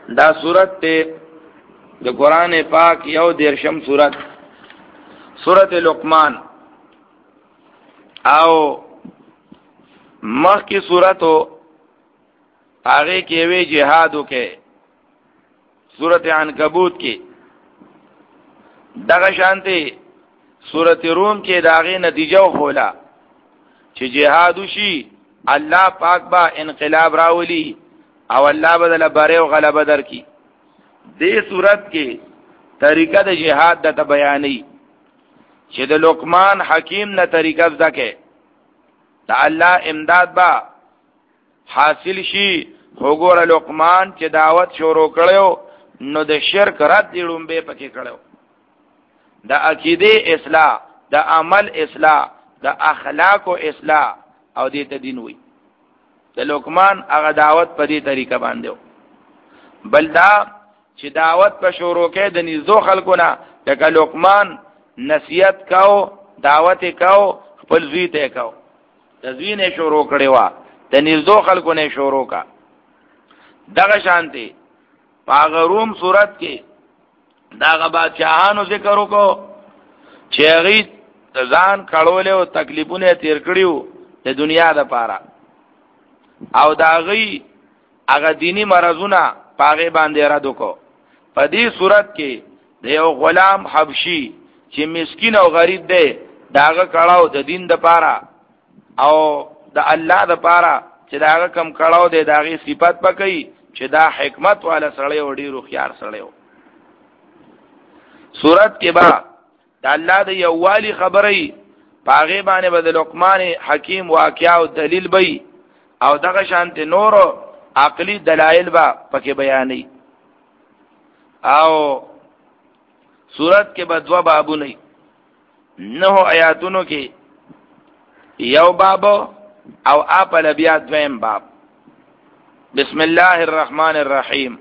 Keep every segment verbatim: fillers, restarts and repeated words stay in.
دا سورت ته د قران پاک یو دیرشم سورت سورت لقمان او مخ کی سورتو هغه کې وی جهادو کې سورت عنکبوت کې دغه شانتي سورت روم کې داغه نتیجه خولا چې جهاد شي الله پاک با انقلاب راولي او الله بدل بره او غلبه درکې دې صورت کې طریقه د جهاد د بیانې چې د لقمان حکیم نه طریقه ځکه د الله امداد با حاصل شي وګوره لقمان چې دعوت شروع کړو نو د شرک رد دیړم به پکې کړو د عقیده اصلاح د عمل اصلاح د اخلاق او اصلاح او دې ته دین وي د لقمان هغه دعوت په دې طریقه باندې بلدا چې دعوت په شروع کې د نيزو خلکونه لکه لقمان نصیحت کاو دعوت کاو خپل زوی ته کاو د زوی نه شروع کړي وا د نيزو خلکونه شروع کا دغه شانتي پاغروم صورت کې داغه بادشاہانو ذکر وکړو چې هغه ځان کړول او تکلیفونه تیر کړیو د دنیا د پاره او داغي هغه دینی مرزونه پاغه باندې را دوکو په دې صورت کې د یو غلام حبشي چې مسکین او غریب دی داغه کړهو د دین د پاره او د الله د پاره چې داغه کم کړهو دی داغي صفات پکې چې دا حکمت والا سړی او ډیرو خيار سړی و صورت کې با د الله د یووالي خبرې پاغه باندې بدل لقمان حکیم واقعا او دلیل بې او دغه شانت نور عقلی دلایل با پکې بیانې او صورت کې بدوا بابو نه نو آیاتونو کې یو باب او اپل بیا دویم باب بسم الله الرحمن الرحیم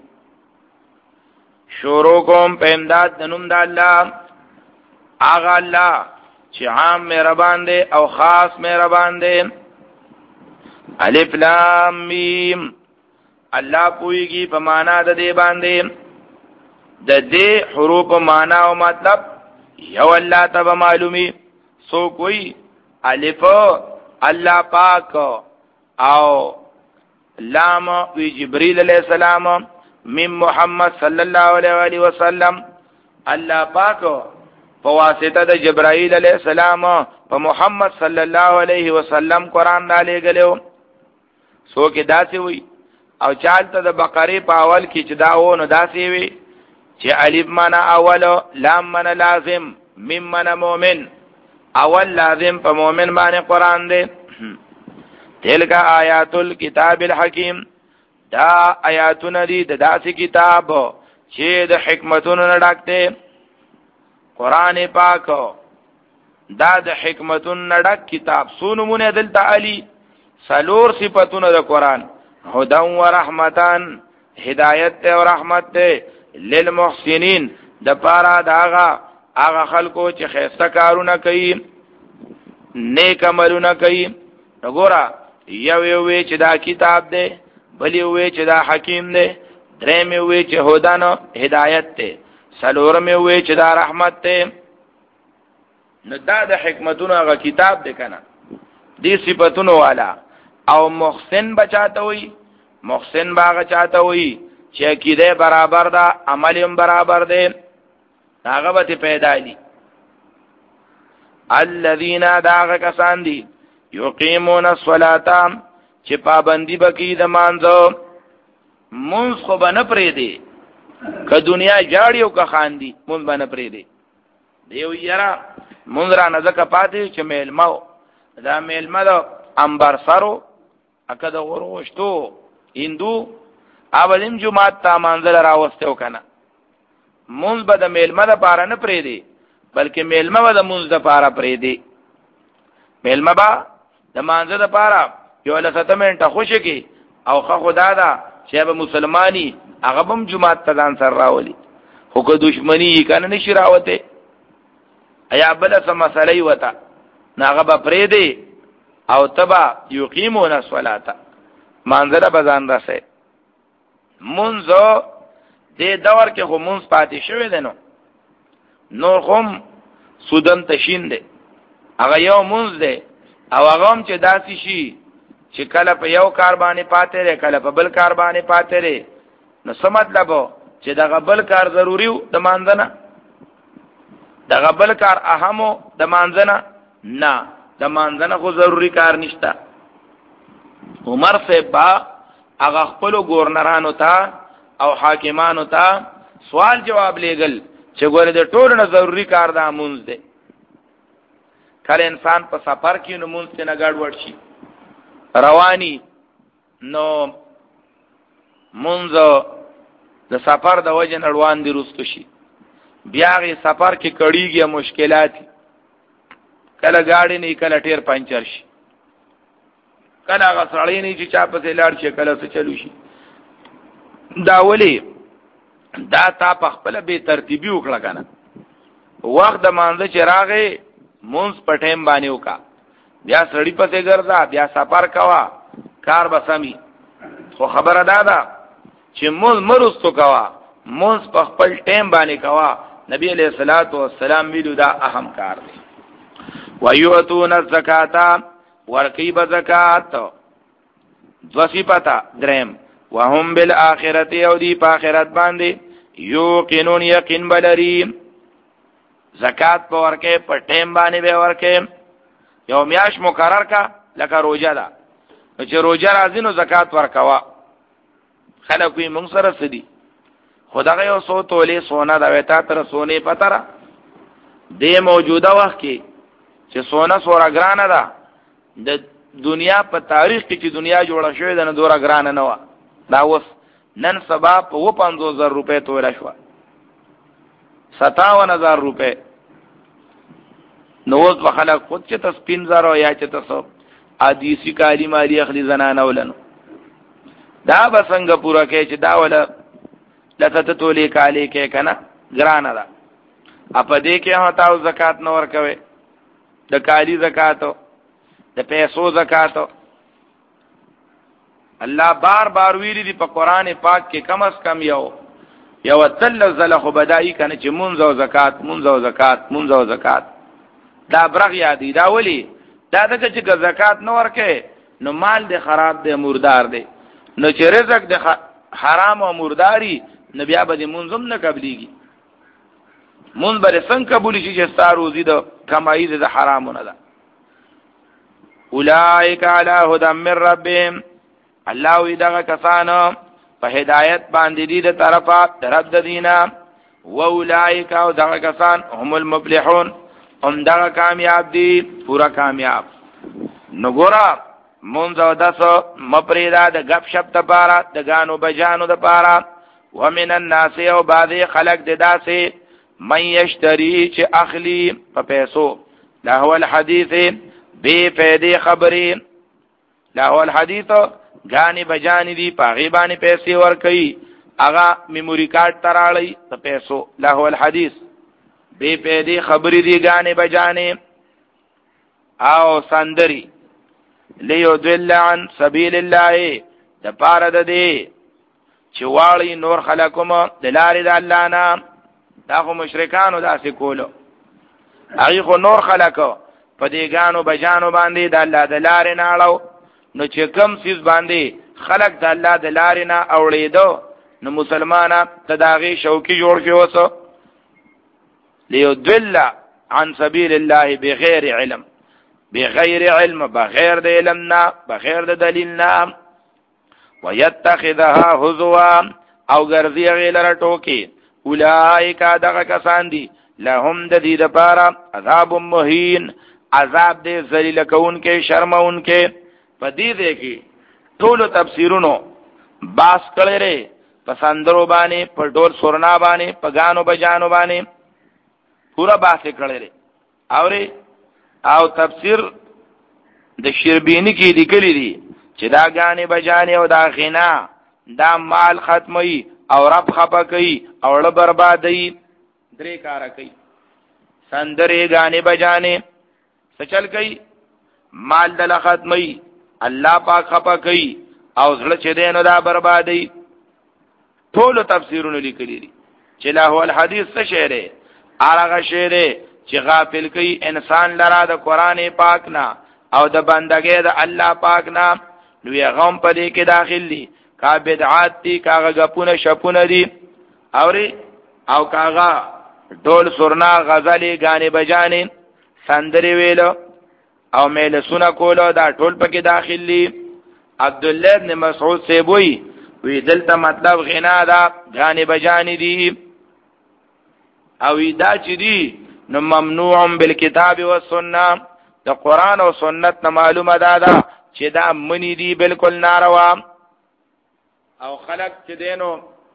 شروع کوم په امداد د نوم د الله اغه الله چې عام مهربان دی او خاص مهربان دی الف لام میم الله پویږي په معنا د دې باندې د دې حروف معنا او مطلب یو الله تبارک معلومي سو کوئی الف الله پاک او لام وی جبريل عليه السلام میم محمد صلی الله علیه و آله وسلم الله پاک په واسطه د جبرائیل علیہ السلام په محمد صلی الله علیه وسلم قران دالې غلو سو کې داسې وي او چالت د بقره په اول کې چې دا و نو داسې وي چې الف معنا اول لام معنا لازم میم معنا مؤمن اول لازم په مؤمن باندې قران دی تلک آیات الكتاب الحکیم دا آیاتونه دي د داسې کتاب چې د حکمتونو نه ډک دی قران پاک دا د حکمتونو نه ډک کتاب سونمونه دلته علی سلور صفاتونه د قران هدى و رحمتان هدایت او رحمت ته للمحسنین د پارا داغه هغه خلکو چې خیسته کارونه کوي نیک عملونه کوي وګوره یو یو وی چې دا کتاب دی بل یو وی چې دا حکیم دی درې مې وی چې هدانو هدایت ته سلور مې وی چې دا رحمت ته نو دا د حکمتونو هغه کتاب دی کنه دې صفاتونو والا او محسن بچاته وي محسن باغ چاته وي چې کیده برابر دا عمل هم برابر دی هغه به پیدا دي الذين داغه کسان دي یقیمون الصلاة چې پابندي بکی د مانځو مونږ خو بنه پرې دی که دنیا جاړیو که خاندي مونږ بنه پرې دی دیو یرا مونږ را نزدک پاتې چې میلمو دا میلمه د انبر سرو اکه د غروشتو هندو اولیم جمعات تا منزل راوستو کنه مونږ به د میلمه د پاره نه پرې دی بلکې میلمه به د مونږ د پاره پرې دی میلمه با د مانزه د پاره یو لسته منټه خوشی کی او خو خدا دا چې به مسلمانی هغه بم جمعه ته ځان سره راولي خو که دشمنی کنه نشي راوته ایا بل سم مسلې وتا ناغه به پرې دی او تبا یقیمون الصلاة مانزه بزان راسه منځو دې دور کې خو مونږ پاتې شوی دی نو نور هم سودن تشین دی هغه یو مونږ دی او هغه هم چې داسې شي چې کله په یو کار باندې پاتې لري کله په بل کار باندې پاتې لري نو څه مطلب چې دغه بل کار ضروری و د مانځنه دغه بل کار اهمو د مانځنه نه د مانځنه خو ضروری کار نشته عمر صاحب با هغه خپل گورنرانو ته او حاکمانو ته سوال جواب لېګل چې ګوره د ټولو نه ضروری کار دا مونږ دی کله انسان په سفر کې نو مونږ ته نه ګډوډ شي رواني نو مونږ د سفر د وجه نړوان دي رستو شي بیا غي سفر کې کړيږي مشکلات کله گاډي نه کله ټیر پنچر شي کله غسړې نه چې چا په لاړ شي کله څه چلو شي دا ولي دا تا په خپل به ترتیبي وکړه کنه وخت د مانځه چې راغې مونږ په ټیم باندې وکا بیا سړی پسې ګرځا بیا سفر کوا کار بسمي خو خبره دادا چې مونږ مرستو کوا مونږ په خپل ټیم باندې کوا نبی علیہ الصلوۃ والسلام ویلو دا اهم کار دی وَيُؤْتُونَ الزَّكَاةَ ورکیب زکات دوسی پتا درم وهم بالآخرت او دی پا آخرت باندې یوقنون یقین بلری زکات په ورکه په ټیم باندې به ورکه یو میاش مقرر کا لکه روزه ده چې روزه راځي نو زکات ورکوا خلک وي مونږ سره سدي خدای یو سو تولې سونا دا وتا تر سونې پتره دې موجوده وخت کې چې سونا سورا ګرانه ده د دنیا په تاریخ کې چې دنیا جوړه شوې ده نو دورا ګرانه نه و دا اوس نن سبا په پنځوس زره روپے توله شو ستاون هزار روپے نو اوس خلک خود چې تاسو پنځه یا چې تاسو حدیثی کالی مالی اخلي زنانه ولنو دا بسنګ پورا کې چې دا ولا لته تولې کالی کې کنه ګرانه ده اپ دې کې هتاو زکات نو ورکوي د کالی زکات د پیسو زکات الله بار بار ویلي دی په قران پاک کې کم از کم یو یو تل زله بدایي کنه چې مونږ او زکات مونږ او زکات مونږ او زکات دا برغ یادی دا ولی دا دغه چې زکات نه ورکه نو مال دې خراب دې مردار دې نو چې رزق دې حرام او مرداري نو بیا به مونږم نه قبليږي مونږ به څنګه قبول شي چې ستارو زید کمایي دې حرامونه ده اولائک علی هدى من ربهم الله وی دغه کسانو په هدایت باندې دي د طرفه طرف د دینا و اولائک او دغه کسان هم المفلحون هم دغه کامیاب دي پورا کامیاب نګورا مونږ او داسو مپریدا د غب شپ ته پارا د غانو بجانو د پارا ومن الناس او بعض خلق د داسې من یشتری چې اخلی په پیسو لا هو الحديث بے فیدی خبری لاهو الحدیث گانی بجانی دی پاغی بانی پیسی ورکی اغا میموری کارت ترالی تا پیسو لاهو الحدیث بے فیدی خبری دی گانی بجانی او سندری لیو دل عن سبیل اللہ دا پارد دی چوالی نور خلقم دلاری دا اللہ نام دا خو مشرکانو دا سکولو اغی خو نور خلقو په دې غانو بجانو باندې د الله د لارې نه اړو نو چې کم سیس باندې خلق د الله د لارې نه اوړېدو نو مسلمانه تداغي شوقي جوړ شي وسو ليضل عن سبيل الله بغیر علم بغیر علم بغیر د علم نه بغیر د دلیل نه ويتخذها هزوا او ګرځي غیلر ټوکی اولائک دغه کسان دي لهم د دې لپاره عذاب مهین عذاب دې ذلیل کون کې شرمون کې پدې دې کې ټول تفسیرونو باس کړي ره پسندرو باندې په ډول سورنا باندې پګانو بجانو باندې پورا باس کړي ره اوري او تفسیر د شربینی کې لیکلي دي چې دا غانې بجانې او دا غنا دا مال ختمي او رب خپه کوي او له بربادي درې کار کوي سندرې غانې بجانې سچل کوي مال دل ختمي الله پاک خپه کوي او زړه چې دینو دا بربادي ټول تفسیرونه لیکلي دي چې له الحدیث څه شی دی هغه شی دی چې غافل کوي انسان لرا د قران پاک نه او د بندګۍ د الله پاک نه نو یې غم پدې کې داخل دي کا بدعات دي کاغه غپونه شپونه دي اوري او کاغه ډول سرنا غزلې غانې بجانې سندري ویلو او میل سونه کولو دا ټول پکې داخل دي عبد الله بن مسعود سی وی وی دلته مطلب غنا دا غانې بجانې دي او دا چې دي نو ممنوع بالکتاب والسنه د قران او سنت نه معلومه ده دا چې دا منی دي بالکل ناروا او خلق چې دینو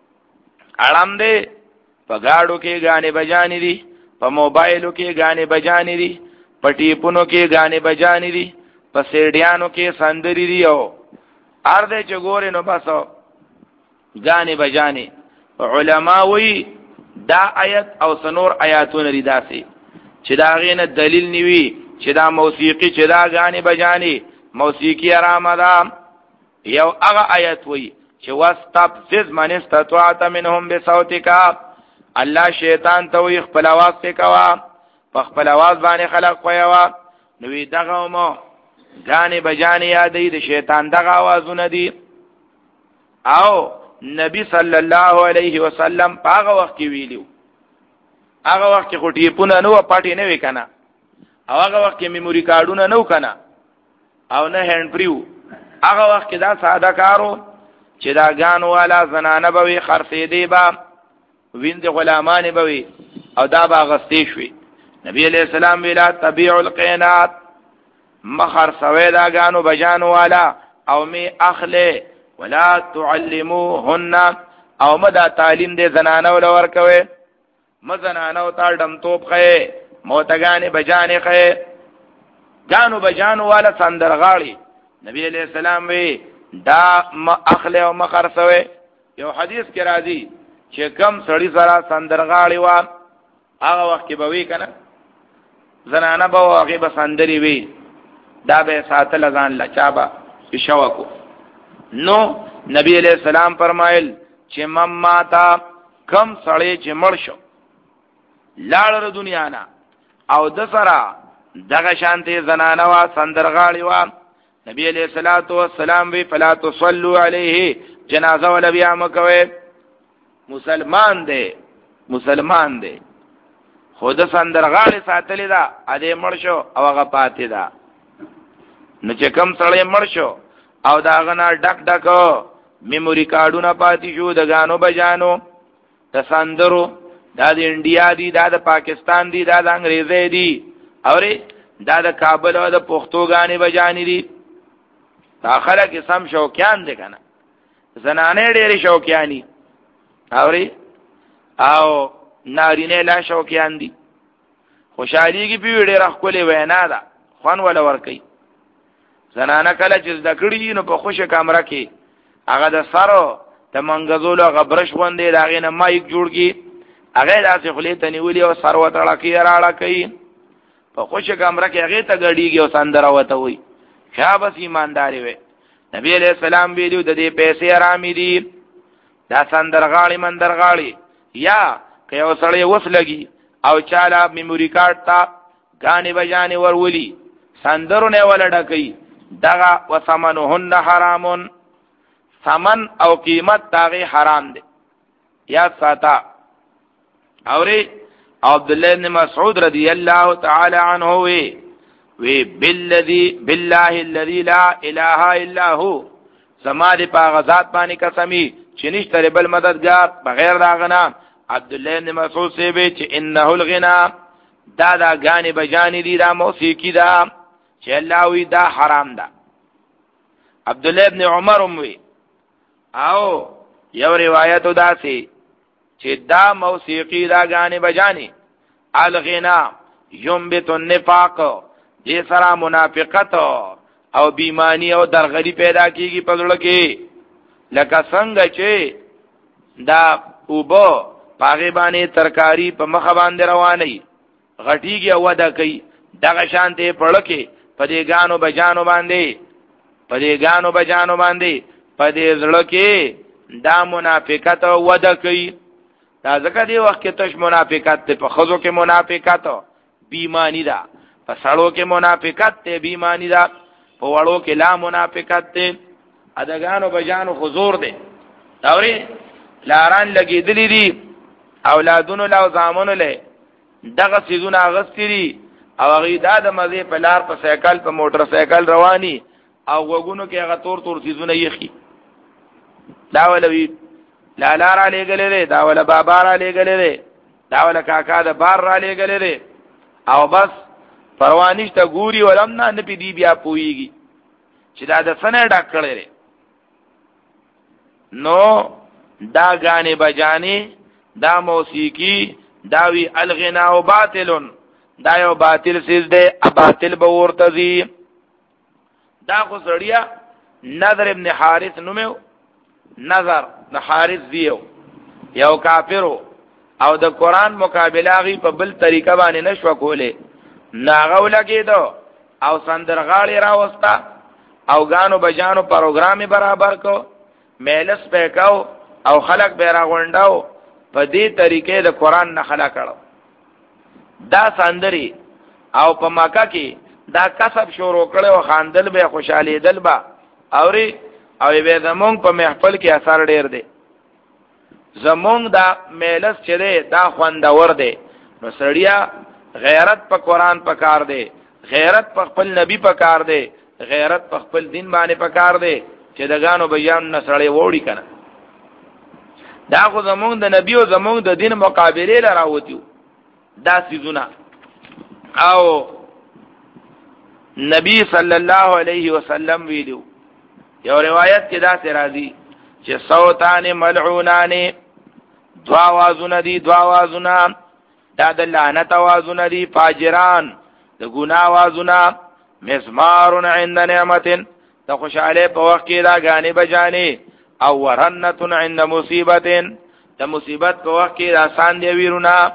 اړم دي په گاډو کې غانې بجانې دي په موبایلو کې غانې بجانې دي په ټیپونو کې غانې بجانې دي په سیډیانو کې سندري دي او ارده چې ګورې نو بس غانې بجانې علما وی دا آیت او سنور آیاتونه لري داسي چې دا غینه دلیل نیوي چې دا موسیقي چې دا غانې بجانې موسیقي آرام ده یو هغه آیت وی چې واستفزز من استطاعت منهم بصوتک الله شیطان ته وی خپل आवाज ته کوا په خپل आवाज باندې خلق کویا نو وی دغه مو غانې بجانې یادې د شیطان دغه आवाजونه دي او نبی صلی الله علیه وسلم هغه وخت ویلو هغه وخت کې خټی پونه نو پټی نه وکنه او هغه وخت کې میموري کارډونه نو کنه او نه هند فریو هغه وخت کې دا ساده کارو چې دا غانو والا زنانه به خرڅې دی با ویند غلامان به او دا با غستې شوي نبی علیہ السلام ویلا تبيع القینات مخر سوي دا غانو بجانو والا او می اخله ولا تعلموهن او مدا تعلیم دې زنانه ول ورکوي مزنانه او تال دم توپ خې موتګانې بجانې خې غانو بجانو والا سندرغاړي نبی علیہ السلام وی دا اخله او مخر سوي یو حدیث کې راځي چې کم سړی سره سندرغاړي وا هغه وخت کې به وی کنه زنانه به هغه به سندري وی دا به ساتل ځان لچابا شوکو نو نبی علیہ السلام فرمایل چې مما تا کم سړی چې مړ شو لاړ دنیا نه او د سره دغه شانته زنانه وا سندرغاړي وا نبی علیہ الصلوۃ والسلام وی فلا تصلوا علیه جنازه ول بیا مکوي مسلمان دی مسلمان دی خود سندرغاړي ساتلی دا ا دې مړ شو او هغه پاتې دا نو چې کم سړی مړ شو او دا غنا ډک ډک میموري کارډونه پاتې شو د غانو بجانو د سندرو دا د انډیا دی دا د پاکستان دی دا د انګریزي دی اوري دا د کابل او د پښتو غانې بجانی دي داخله کې سم شوقیان دي کنه زنانه ډېری شوقیانی اوري او نارینه لا شوقیان دي خوشحالي کې په ډېر خپل وینا ده خوان ولا ور کوي زنانه کله چې ذکرې نو په خوشه کمره کې هغه د سارو ته منغزول غبرش غوندې داغه نه مایک جوړ کی هغه داسې خلې ته نیولې او سرو تړه کې راړه کوي په خوشه کمره کې هغه ته غړيږي او سندره وته وي خیا بس ایمانداري وي نبی علیہ السلام ویلو د دې پیسې آرامي دي دا سندرغاړي مندرغاړي یا که یو سړی وس لګي او چاله میموري کارت تا غانې بجانې ورولي سندرونه ولډکې دغه وسمنهن حرامون ثمن او قیمت داغه حرام دي یا ساتا اوري عبد الله بن مسعود رضی الله تعالی عنه وی وی بالذی بالله الذی لا اله الا هو سما دې په ذات باندې قسمی چې نشته بل مددگار بغیر داغنا عبد الله بن مسعود سی به چې انه الغنا دا دا غانې بجانی دي دا موسیقي دا چې الله وی دا حرام ده عبد الله ابن عمر وی او یو روایت داسي چې دا موسیقي دا غانې بجانی الغنا ينبت النفاق دې سره منافقت او بیمانی او درغلی پیدا کیږي په ځړ کې لکه څنګه چې دا اوبو پاغه باندې ترکاری په مخ باندې رواني غټیږي او ودا کوي دغه شانته پړکه په دې غانو بجانو باندې په دې غانو بجانو باندې په دې ځړ کې دا منافقت وده کوي. دا ځکه دی وخت کې تش منافقت ته په خزو کې منافقت بیمانی ده، په سړو کې منافقت ته بیمانی ده، په وړو کې لا منافقت ته ادګانو بجانو حضور ده. اوري لاران لګیدلې دي اولادونو لا زامنو له دغه سيزونه غستري او غیدا د مزه په لار په سایکل په موټر سایکل رواني او وګونو کې هغه تور تور سيزونه یخي. دا ولوي لا لار علی ګلې دا ولا بابا را لګلې دا ولا کاکا د بار را لګلې او بس پروانیشته ګوري ولم نه نه پی دی بیا پويږي چې دا د سنه ډاکړې نو دا غانه بجاني دا موسیقي دا وی الغنا باطل دا یو باطل سیز ده باطل به ورته زی. دا خو سړیا نظر ابن حارث نومو نظر د حارث دیو یو کافرو او د قران مقابله غي په بل طریقه باندې نشو کوله ناغو لګیدو او سندرغاړي راوستا او غانو بجانو پروګرامي برابر کو میلس پېکاو او خلق بیره غونډاو په دې طریقې د قران نه خلا کړو. دا سندري او په مکه کې دا کسب شروع کړو خاندل به خوشالي دل با اوري او به زمونږ په محفل کې اثر ډیر دی. زمونږ دا میلس چې دی دا خوندور دی. نو سړیا غیرت په قران په کار دی، غیرت په خپل نبی په کار دی، غیرت په خپل دین باندې په کار دی چې دغانو بیان نسړې وړي کنه. دا خو زمونږ د نبی او زمونږ د دین مقابله لراوتیو دا سيزونه. او نبی صلی الله علیه وسلم ویلو یو روایت کې دا سره راځي چې صوتان ملعونان دوا وازونه دي دوا وازونه دا د لعنت وازونه دي فاجران د ګناه وازونه مسمار عند نعمت د خوشاله په وخت کې دا غانې بجانې او ورنه عند مصیبت د مصیبت په وخت کې آسان دی ویرونه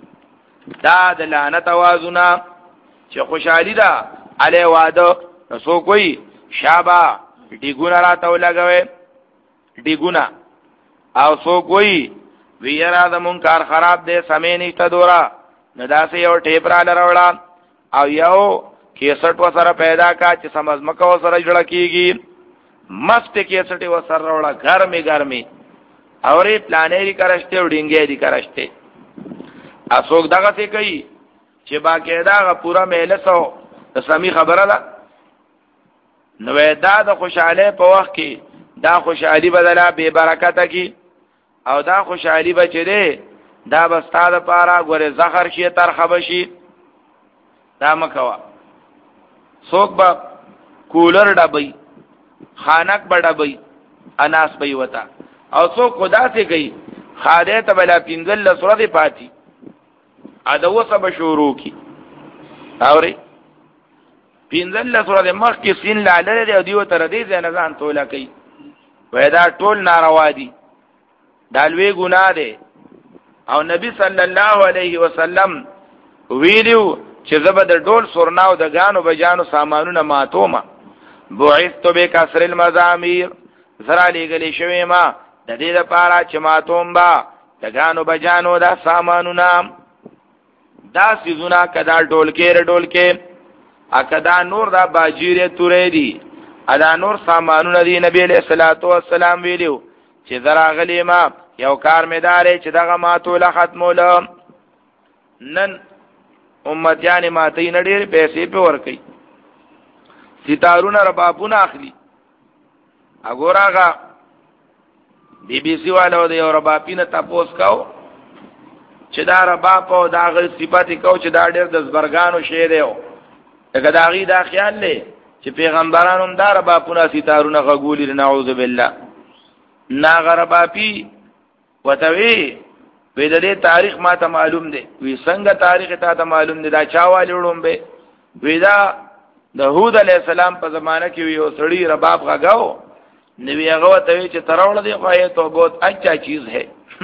دا د لعنت وازونه چې خوشحالي ده علی واده رسو کوئی شابه ډیګونه راته لګوي ډیګونه او سو کوئی ویرا د مون کار خراب دی سمې نشته دورا نداسه یو ټیپ را لروړه او یو کیسټ وسره پیدا کا چې سمز مکه وسره جوړ کیږي مست کیسټ وسره وروړه ګرمي ګرمي اورې پلانېری کرشته وډینګې دي کرشته اسوک دغه څه کوي چې باقاعده پورا مهلسو د سمي خبره ده. نو دا د خوشاله په وخت کې دا خوشحالي بدله به برکت کی او دا خوشحالي بچره دا بستاده پارا غره زخر شي تر خبشي دا مکوا څوک با کولر ډبې خانک بډبې اناس به وتا او څوک خدا سے گئی خاده ته بلا پینځل سورته پاتی ادو سب شروع کی اوري پینځل سورته مخ کې سین لاله دی او دیو تر دې ځنه ځان تولا کوي وای دا ټول ناروا دي دالوی ګناه ده. او نبی صلی الله علیه وسلم ویلو چې زبد ډول سورناو د غانو بجانو سامانونه ماتوما بعثت بکسر المزامیر زرا لګلې شوی ما د دې لپاره چې ماتوم با د غانو بجانو دا سامانونه دا سيزونه کدا ډول کې ډول کې اکدا نور دا باجیره تورې دي ادا نور سامانونه دي. نبی علیہ الصلوۃ والسلام ویلو چې زرا غلی ما یو کار مدارې چې دغه ماتوله ختموله نن امتیان ماته نه ډېر پیسې په ور کوي ستارونه ربابونه اخلي اګوراغه بی بی سی والو د یو ربابینه تاسو کاو چې دا رباب او دا غل صفات کو چې دا ډېر د زبرګانو شی دی دغه داغي دا خیال لې چې پیغمبرانو هم دا ربابونه ستارونه غوولي نعوذ بالله نا غرباپی وتوی وی د دې تاریخ ما ته معلوم دی. وی څنګه تاریخ ته ته معلوم دی دا چا والوړم به وی دا د هود علی السلام په زمانہ کې یو سړی رباب غاغاو نبی هغه ته چې تراول دی خو یې تو بہت اچھا چیز ہے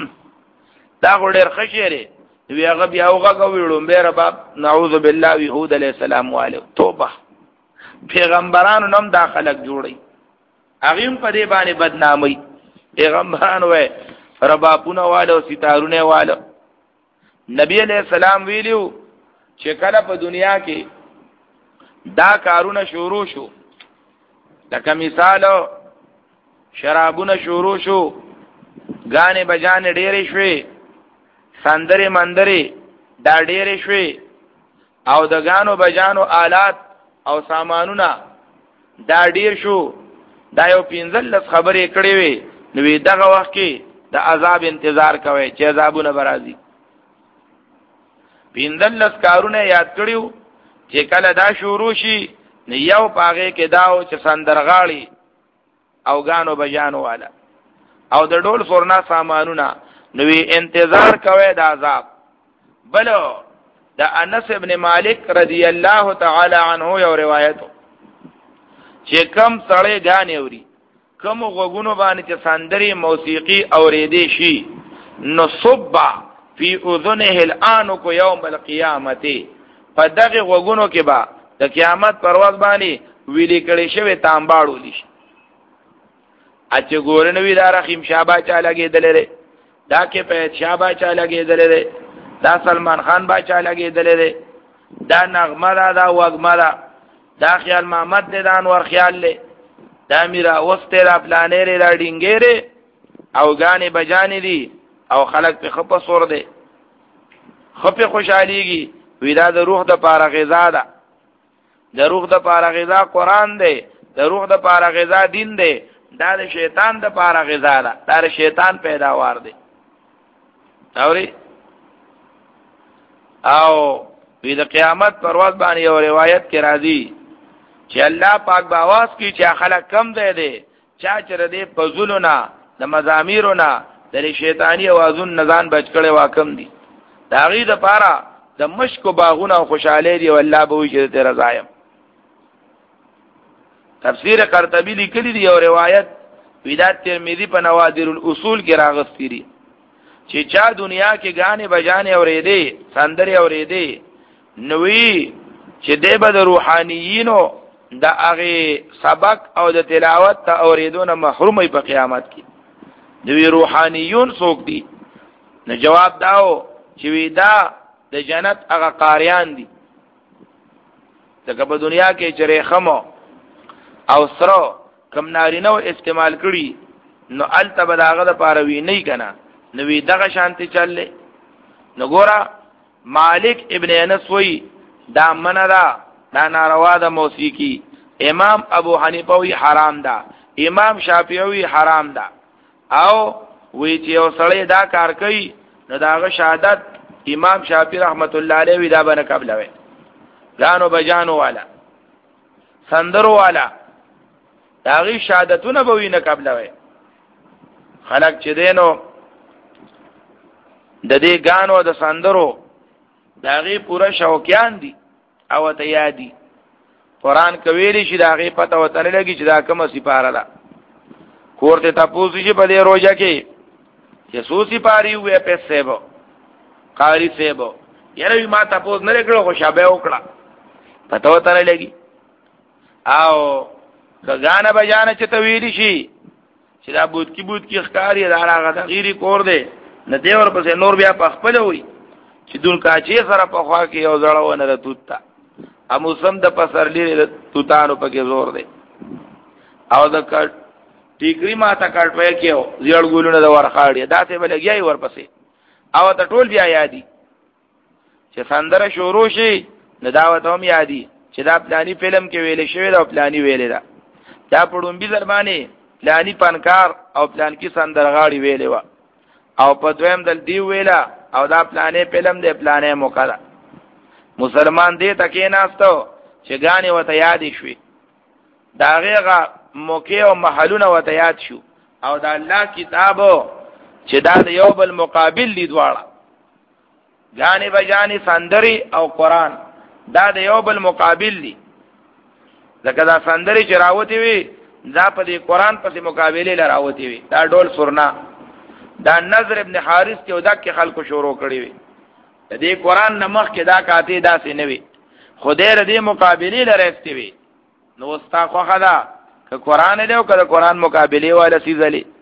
دا ګډر خشيره نبی هغه بیا هغه ویړم به رباب نعوذ بالله وی هود علی السلام والو توبه پیغمبرانو نم داخلك جوړي اغیم په دې باندې بدنامي پیغمبران وای ربابونه والو ستارونه والو. نبی علیہ السلام ویلو چې کله په دنیا کې دا کارونه شروع شو، لکه مثال شرابونه شروع شو، غانې بجانې ډېرې شوې، سندرې مندرې دا ډېرې شوې، او د غانو بجانو آلات او سامانونه دا ډېر شو، دا یو پینځلس خبرې کړې وي، نو دغه وخت کې د عذاب انتظار کوي چې عذابونه برازي. پینځلس کارونه یاد کړیو چې کله دا شروع شي نو یو پاغه کې داو چې سندرغاړي او غانو بجانو والا او د ډول سورنا سامانونه نو انتظار کوي د عذاب. بلو د انس ابن مالک رضی الله تعالی عنه یو روایت چې کم سړی غانې اوري، کم غوګونو باندې چې سندري موسیقي اورېدې شي، نو صبا فی اذنه الان کو یوم القیامت، په دغه غوګونو کې با د قیامت پر ورځ باندې ویلې کړي شوی تامباړو لشي. اچ ګورنوی دا رحیم شابه چا لګېدل لري، دا کې په شابه چا لګېدل لري، دا سلمان خان با چا لګېدل لري، دا نغمه دا دا وګمه دا دا خیال محمد دې دا انور خیال له دا میرا وسته را پلانې را ډینګېره او غانې بجانې دي او خلک په خپه سور دي، خپه خوشاليږي. وی دا د روح د پاره غذا ده، د روح د پاره غذا قران دی، د روح د پاره غذا دین دی، دا د شیطان د پاره غذا ده، دا د شیطان پیداوار دی. اوري او وی د قیامت پر ورځ باندې یو روایت کې راځي چې الله پاک باواز کی چې خلک کم دی دی چا چر دې پزولونه د مزامیرونه د شیطانی اوازون نزان بچ کړي واکم دي، دا غي د پاره د مشک باغونه او خوشاله دي، والله به وي چې ته رضایم. تفسیر قرطبی لیکلی دی او روایت ویدات ترمذی په نوادر الاصول کې راغستی دي چې چا دنیا کې غانې بجانې اورېدې سندري اورېدې نوې چې د به د روحانيینو د هغه سبق او د تلاوت ته اورېدونه محرومې په قیامت کې. دوی روحانيون څوک دي؟ نو جواب داو چې وی دا د جنت هغه قاریان دي، دغه په دنیا کې چې رخمو او سره کم نارینه استعمال کړي نو الته بداغه د پاره وی نه کنا نو وی دغه شانتي چللې. نو ګورا مالک ابن انس وی دا مندا دا ناروا ده موسیقي، امام ابو حنیفه وی حرام ده، امام شافعی وی حرام ده، او وی چې یو سړی دا کار کوي نو داغه شهادت امام شافعی رحمت الله علیه وی دا باندې قبل وی غانو بجانو والا سندرو والا داغي شهادتونه به وینه قبل وی. خلق چې دینو د دې غانو د سندرو داغي پورا شوقیان دي او ته یادي قران کوي شي داغي پته وته لګي چې دا کومه سپاره ده. کوړته تاسو چې په دې روزه کې چې سوسی پاری وې پیسې وو قاری سیبو یره ما تاسو نه لګړو خو شابه وکړه پته وته لګي او کغانه بجانه چې تویلی شي چې دا بوت کی بوت کی ښکاری داراغه د غیری کور دی نه دی ور پسې نور بیا په خپل وي چې دون کاچې سره په خوا کې یو زړه ونه رتوتا ا موسم د پسرلی توتانو پکې زور دی او د کټ ټیګری ما تا کټ وای کېو زیړ ګولونه د ورخاړي دا څه بلګیای ور پسې او ته ټول بیا یادي چې سندره شروع شي نه داوت هم یادي چې دا پلانی فلم کې ویل شوی دا پلانی ویل دا دا پړون بي زربانه پلانی پنکار او پلان کې سندرغاړي ویلې وا او په دویم دل دی ویلا او دا پلانې فلم دی پلانې موکړه مسلمان دې تکې ناستو چې غانې وته یاد شي دا غیغه موقع او محلونه وته یاد شو او دا الله کتابو چې دا د یو بل مقابل دي دواړه غانې بجانې سندري او قران دا د یو بل مقابل دي. ځکه دا سندري چې راوتی وي دا په دې قران پسې مقابله لراوتی وي، دا ډول سرنا دا نظر ابن حارث کې ودا کې خلکو شروع کړی وي د دې قران نمخ کې دا کاته داسې نه وي، خدای ر دې مقابله لرهستی وي. نو استا خو خدا ک قران له او ک قران مقابله والا سیزلی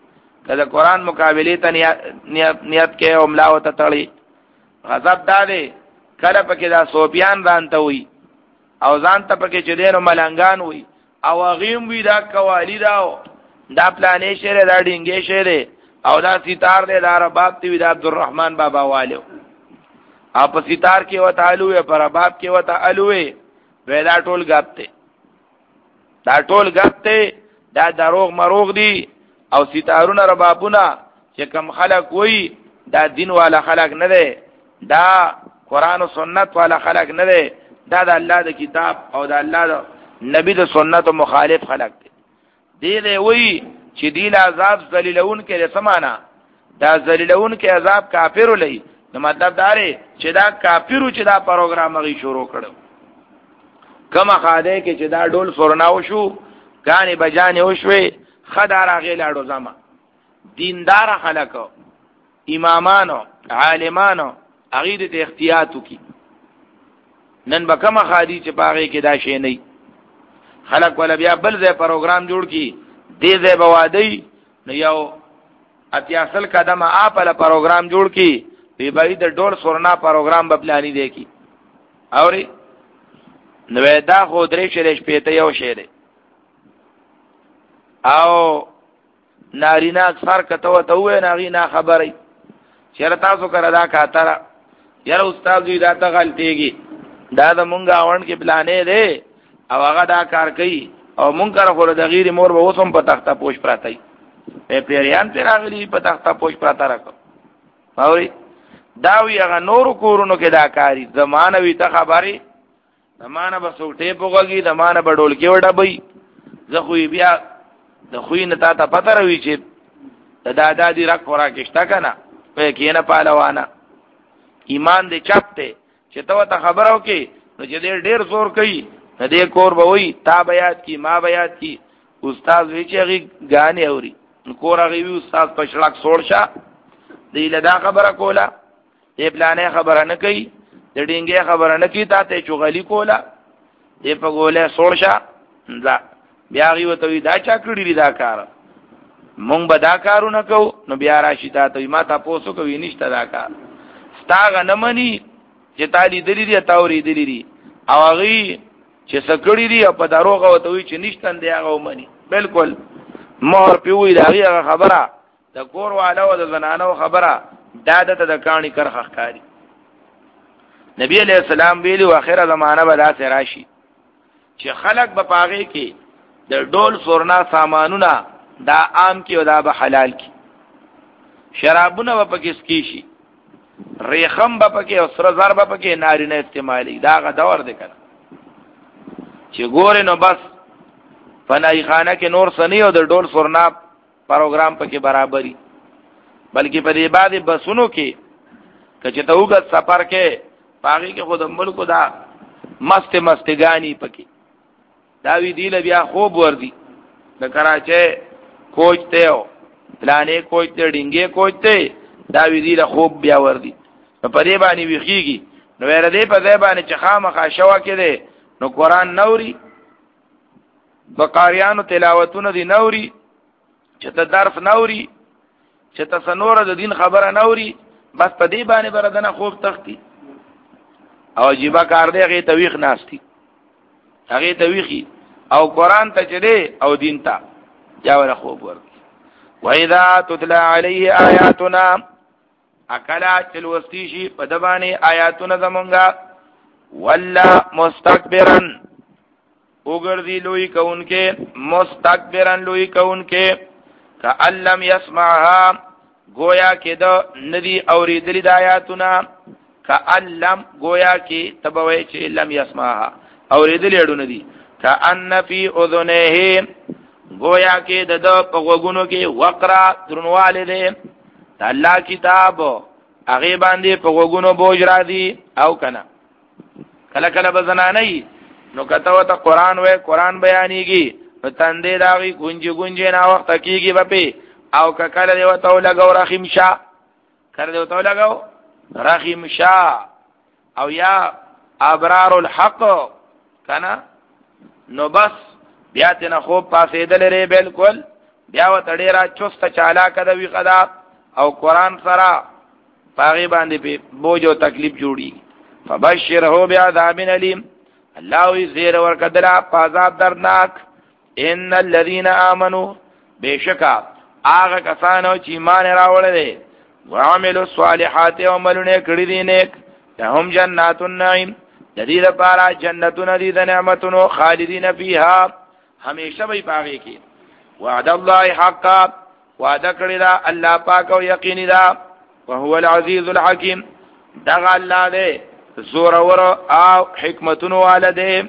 کله قران مقابله ته نیت نیت کې او ملاو ته تړي غضب داله کله پکې دا سوبیان ځانته وي او ځان ته پکې چې دینو ملنګان وي او غیم وی دا قوالی دا دا پلانې شهر دا ډینګې شهر او دا ستار دې دا رباب دی دا عبدالرحمن بابا والو او په ستار کې وته الوې پر رباب کې وته الوې ودا ټول غاپته دا ټول غاپته دا دروغ مروغ دي او ستارونه ربابونه چې کم خلق وي دا دین والا خلق نه دی دا قران او سنت والا خلق نه دی دا د الله د کتاب او د الله د نبی د سنت مخالف خلق دی دی دی وی چې دی عذاب ذلیلون کې سمانا دا ذلیلون کې عذاب کافر ولې نو مطلب دا دی چې دا کافرو چې دا پروګرام غي شروع کړو کما خاده کې چې دا ډول سورناو شو غانې بجانې وشوي خدار هغه لاړو زما دیندار خلکو امامانو عالمانو هغه د احتیاطو کی نن به کما خادي چې باغې کې دا شی نه خلک ولا بیا بل ځای پروګرام جوړ کی دې ځای بوادي نو یو اتیا اصل قدمه اپل پروګرام جوړ کی به به د ډول سورنا پروګرام په پلاني دی کی اوري نو دا خو درې شریش پېته یو شی دی او نارینا اکثر کته وته وې ناغینا خبرې چیرې تاسو کړه دا کاتره یاره استاد دې دا ته غلطيږي دا د مونږه اون کې پلانې دی او هغه دا کار کوي او مونږ کار خو د غیر مور به وسم په تخته پوش پراته په پیریان پر راغلي په تخته پوش پراته راکو اوري دا وی هغه نور کورونو کې دا کاری زمانه وی ته خبري زمانه به سوټې پوګي زمانه به ډول کې وډبې زه خو بیا د خوې نه تا ته پته روي چې د دادا دی را خورا کېشتا کنه په کې نه پالوانه ایمان دې چپته چې ته ته خبرو کې نو چې ډېر ډېر زور کوي نه دې کور به وي تا بیات کی ما بیات کی استاد وی چې هغه غانې اوري کور هغه وی استاد په شړک سوړشا دې لدا خبره کوله دې پلانې خبره نه کوي د ډینګې خبره نه کوي تا ته چغلی کوله دې په ګوله سوړشا ځا بیا غي وته دا چا کړی دا کار مونږ به دا کارونه کو نو بیا راشي تا ته ما تاسو کوي نشته دا کار ستاغه نه مني چې تالي دلی دی تاوري دلی دی او غي چې سکړی دی په دروغه وته وي چې نشتن دی هغه مني بالکل مور پیوي دا هغه خبره د کور والو د زنانو خبره دادته د کانی کرخ ښکاری نبی علیہ السلام ویلو اخره زمانہ به داسې راشي چې خلق به پاغه کې د ډول سورنا سامانونه دا عام کې او دا به حلال کې شرابونه به پکې سکی شي ریخم به پکې او سر زر به پکې نارینه استعمالي دا غ دور دی کنه چې ګوره نو بس فنای خانه کې نور سنی او د ډول سورنا پروګرام پکې برابرۍ بلکې په دې باندې بسونو کې کچې ته وګت سفر کې پاغي کې خود ملک دا مست مستګانی پکې دا وی دی بیا خوب وردی د کراچي کوچ ته او پلانې کوچ ته ډینګې کوچ ته دا وی دی له خوب بیا وردی په دې باندې ویخیږي نو ور دې په دې باندې چې خامخا شوا کې ده نو قران نوري بقاریانو تلاوتونه دي نوري چې ته درس نوري چې ته سنور د دین خبره نوري بس په دې باندې بردنه خوب تختی او جيبه کار دی هغه تویخ ناشتي هغه تویخي او قران ته چره او دین ته یا ور خوب ورکی واذا تتلى عليه آیاتنا اکلا چل وستیشی په دبانې آیاتونه زمونږه ولا مستكبرن وګرځي لوی کونکه مستكبرن لوی کونکه کألم يسمعها گویا کې د ندی اوریدل د آیاتونه کألم گویا کې تبوي چې لم يسمعها اوریدل اډو ندی کأن فی اذنه گویا کې د په غوګونو کې وقرا درنواله ده الله کتاب هغه باندې په غوګونو بوج را دي او کنه کله کله بزنانه نو کته وته قران وې قران بیانېږي نو تندې داغي گونجي گونجي نا وخت کېږي بپې او کله دی وته لګاو رحیم شاه کړه دی وته لګاو رحیم شاه او یا ابرار الحق کنه نو بس بیا تنه خوب پاسې دلره بالکل بیا و تډیرا چوست چالاک د وی قدا او قران سره پاغي باندې په بوج او تکلیف جوړي فبشره بعذاب الیم الله وی زیر ورکدلا عذاب دردناک ان الذين امنوا بشکا هغه کسانو چې ایمان راوړل دي وعملوا الصالحات وعملوا کړي دي نیک لهم جنات النعیم د دې لپاره جنتونه دي د نعمتونو خالدین فیها همیشه به پاږي کې وعد الله حقا وعده کړی دا الله پاک او یقیني دا وهو العزیز الحکیم دغه الله دې زور ور او حکمتونو والده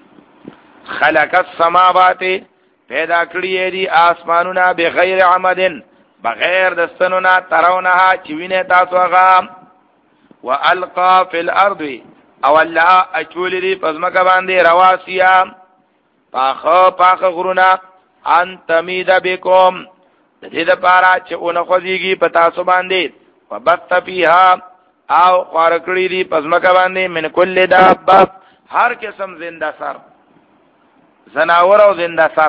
خلق السماوات پیدا کړی دی آسمانونه بغیر عمدن بغیر دستنونه ترونها چې وینه تاسو هغه والقى في الارض او الله اچول دی پزماکه باندې رواسیا پاخه پاخه غرونه ان تمید بكم د دې لپاره چې اون خوځيږي پتا سو باندې وبث فيها او خارکړی دی پزماکه باندې من کل دابه هر قسم زنده سر زناور او زنده سر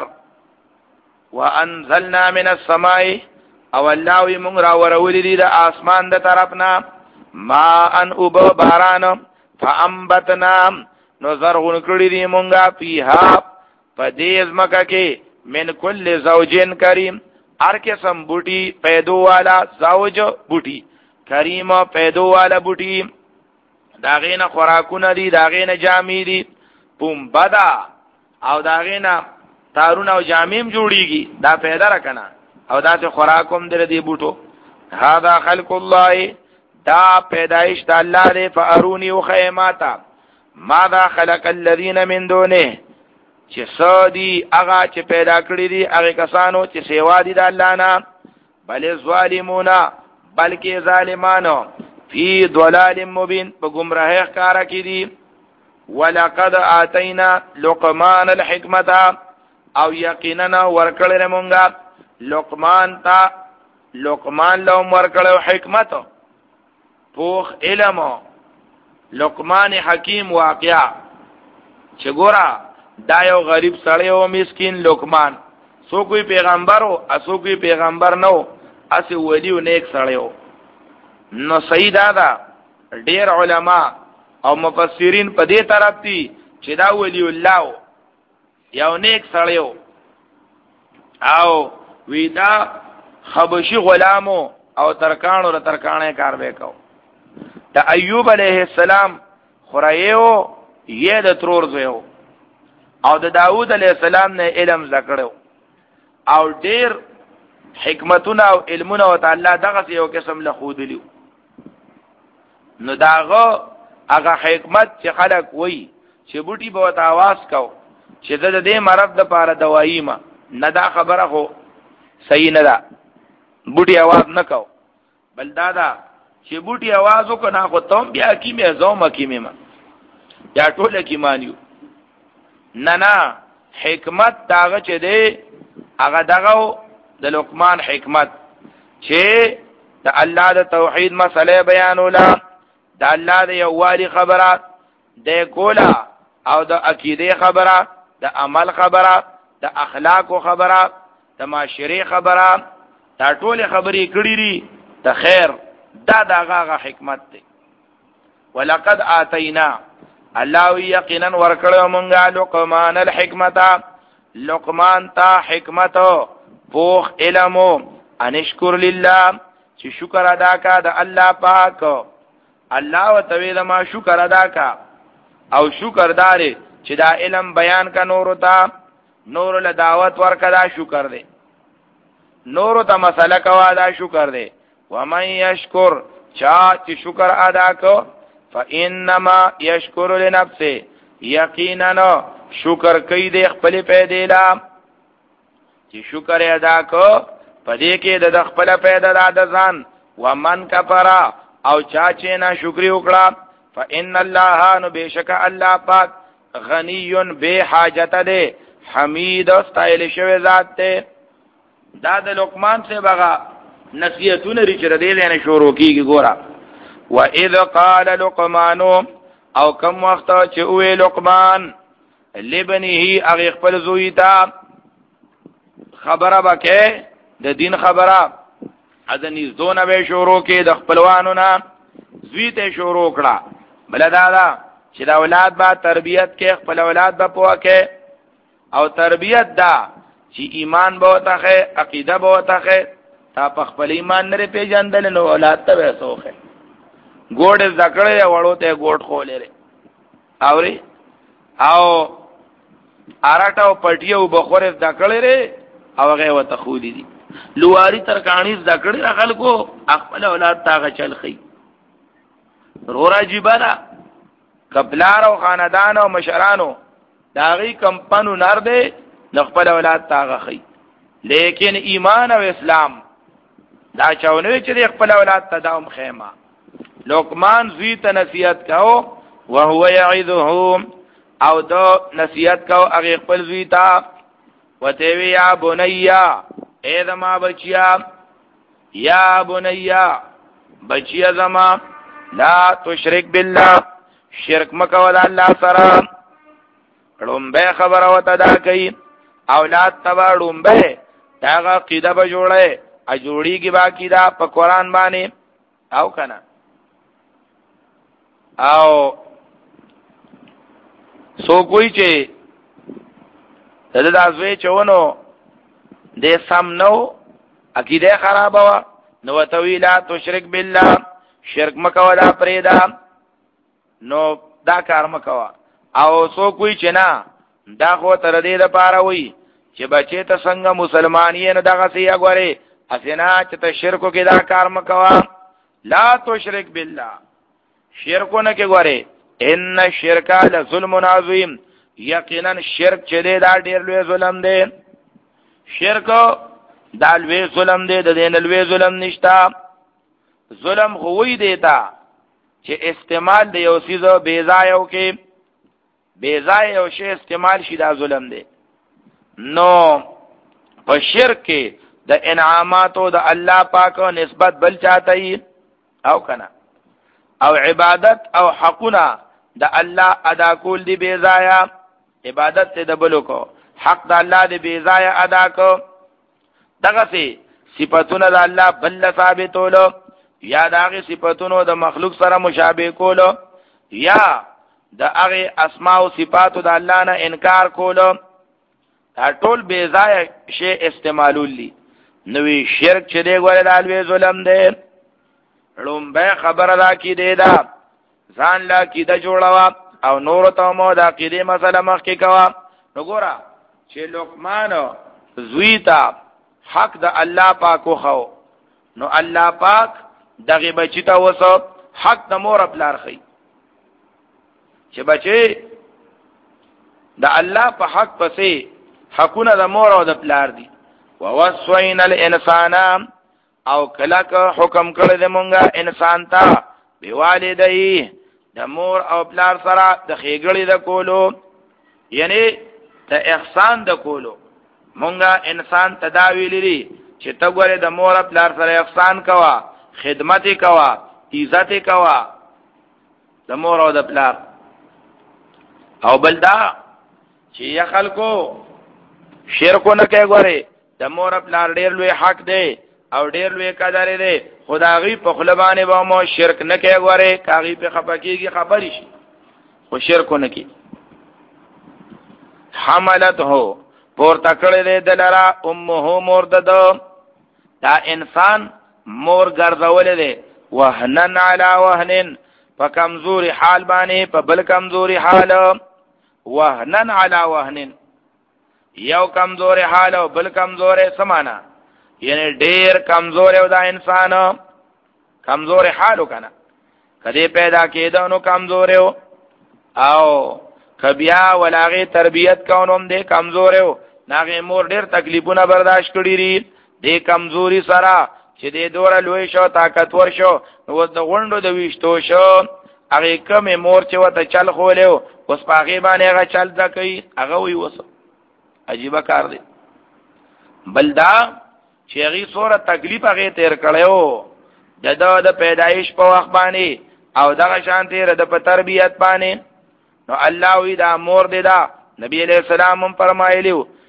وانزلنا من السماء او الله وی مونږ را ورولې دي د اسمان د طرفنا ما ان وب باران فانبتنا نو زرغون کړی دي مونږه فيها پدیز مکه کې من کل زوجین کریم هر قسم بوټي پیدو والا زوج بوټي کریم پیدو والا بوټي داغینه خوراکونه دي داغینه جامې دي پوم بدا او داغینه تارونه او جامیم جوړیږي دا پیدا راکنه او دا ته خوراکوم در دی بوټو هاذا خلق الله دا پیدایش د الله دی فارونی وخیماتا ماذا خلق الذين من دونه چې سودی هغه چې پیدا کړی دي هغه کسانو چې سیوا دي د الله نه بل ظالمونا بلکې ظالمانو فی ضلال مبین په گمراهی ښکارا کې دي ولقد اتینا لقمان الحکمت او یقینا ورکړل مونږه لقمان تا لقمان لو ورکړل حکمت پوخ علم لقمان حکیم واقعا چې ګورا دا یو غریب سړی او مسکین لقمان سو کوئی پیغمبر او اسو کوئی پیغمبر نو اسی ولی او نیک سړی نو سیدا دا ډیر علما او مفسرین په دې طرف دي چې دا ولی الله یو نیک سړیو او ویدا حبشي غلامو او ترکانو له ترکانه کار وکاو د ایوب علیه السلام خورایو یې د ترور زویو او د داوود علیه السلام نه علم زکړو او ډیر حکمتونه او علمونه او تعالی دغه یو قسم له خودلیو نو داغه هغه حکمت چې خلق وای چې بوټي به وت आवाज کو چې د دې مرض د پاره دوايي ما نه دا خبره خو صحیح نه ده بوټي आवाज نه کو بل دا دا چې بوټي आवाज وکړه خو ته بیا کی مې زوم کی مې ما یا ټوله کی مانیو نه نه حکمت داغه چې دی هغه دغه د لقمان حکمت چې د الله د توحید مسله بیانولا د الله د یووالي خبره د کولا او د عقیده خبره د عمل خبره د اخلاق خبره د معاشري خبره دا ټول خبرې کړې دي د خیر دا دغه حکمت دی ولقد اتینا الله یقینا ورکړو مونږه لقمان الحکمت لقمان تا حکمت پوخ علمو انشکر لله چې شکر ادا کا د الله پاک الله وتعالى ما شکر ادا کا او شکر داري چې دا علم بیان کا نور تا نور له دعوت ورکا دا شکر دی نور ته مسله کوا دا شکر دی ومن یشکر چا چې شکر ادا کو فانما یشکر لنفسه یقینا شکر کوي د خپل پیدا لا چې شکر ادا کو پدې کې د خپل پیدا د ځان ومن کفر او چا چې نه شکر وکړه فان الله نو بشک الله پاک غنی به حاجت ده حمید استایل شوی ذات ته دا د لقمان سے بغا نصیحتونه لري چې دې نه شروع کیږي ګوره واذ قال لقمان او کوم وخت چې وې لقمان لبنه هغه خپل زوی ته خبره بکې د دین خبره اذنی زونه به شروع کې د خپلوانو نه زوی ته شروع کړه بلدا دا چې د اولاد با تربیت کې خپل اولاد به پوکه او تربیت دا چې ایمان به وتاخه عقیده به وتاخه تا په خپل ایمان نه پیژندل نو اولاد ته وسوخه ګوډ ذکرې وړو ته ګوډ خولې اوري او اراټاو پټیو بخور ذکرې ره او هغه وته خولې دي لواری ترکانی ذکرې خلکو خپل اولاد تاغه چل خي رورا جیبانا قبلار او خاندان او مشرانو داغي کمپنو نار دے نخپل اولاد تاغه خي لیکن ایمان او اسلام دا چاونه چې خپل اولاد تداوم خیمه لقمان زوی ته نصیحت کاو وهو يعظهم او دو نصیحت کاو هغه خپل زوی ته وتوی یا بنیا اے زما بچیا یا بنیا بچیا زما لا تشرک بالله شرک مکول الله سره لومبه خبره وته دا کوي اولاد تبا لومبه داغه عقیده به جوړه ا جوړیږي باقی دا په قران باندې او کنه او سو کوئی چې دغه ځوی چونو د سم نو عقیده خراب وا نو تویلا تشرک بالله شرک مکولا پریدا نو دا کار مکوا او سو کوئی چې نه دا خو تر دې لپاره وي چې بچی ته څنګه مسلمان یې نه دغه سی غوړي اسینا چې ته شرکو کې دا کار مکوا لا تشرک بالله شرکو نه کې غوړي ان الشرک لظلم عظیم یقینا شرک چې دا ډیر لوی ظلم دی شرک دا لوی ظلم دی د دین لوی ظلم نشتا ظلم خووی دیتا چې استعمال د یو سیزو بیزایو کې بیزای او شی استعمال شي دا ظلم دی نو په شرک کې د انعاماتو د الله پاک نسبت بل چاته او کنه او عبادت او حقنا د الله ادا کول دی بیزایا عبادت ته د بلو کو حق د الله دی بیزایا ادا کو دغه سي صفاتونه د الله بل ثابتولو یا د هغه صفاتونو د مخلوق سره مشابه کولو یا د هغه اسماء او صفات د الله نه انکار کولو دا ټول بے ځای شی استعمالولي نوې شرک چې دی ګوره د الوی ظلم دی لومبه خبره دا کی دی دا ځان لا کی د جوړوا او نور ته مو دا کی دی مسله مخ کې کوا نو ګوره چې لقمان زوی تا حق د الله پاکو خو نو الله پاک دغه بچی ته وسو حق د مور خپل خي چې بچي د الله په حق پسې حقونه د مور او د پلار دي ووصينا الانسان او کلک حکم کړی د مونږه انسان ته بوالدی د مور او پلار سره د خېګړې د کولو یعنی د احسان د کولو مونږه انسان تداوی لري چې ته ګوره د مور او پلار سره احسان کوا خدمت کوا عزت کوا د مور او د پلار او بلدا چې یا خلکو شرکو نه کوي ګوره د مور پلار ډیر لوی حق دی او ډیر لوی قدر دی خدایي په خلبانه به مو شرک نه کوي ګوره کاغي په خپکیږي خبري شي خو شرکو نه کوي حملت هو پور تکړه دی دلرا امه مور ددو دا انسان مور ګرځول دی وهنن علی وهنن په کمزوري حال باندې په بل کمزوري حال وهنن علی وهنن یو کمزوري حال او بل کمزوري سمانا یعنی ډیر کمزور او دا انسان کمزور حالو کنه کدی پیدا کېدو نو کمزور او کبیا ولاغه تربیت کونوم دې کمزور او ناغه مور ډیر تکلیفونه برداشت کړی ری دې کمزوري سره چې دې دوره لوی شو طاقتور شو نو د غونډو د ویشتو شو هغه کومه مور چې وته چل خولیو اوس پاغه باندې هغه چل ځکې هغه وی وسو عجیب کار دی بلدا چې هغه سوره تکلیف هغه تیر کړو دغه د پیدایش په وخت باندې او دغه شانتي رد په تربیت باندې نو الله وی دا مور دی دا نبی علیہ السلام هم فرمایلیو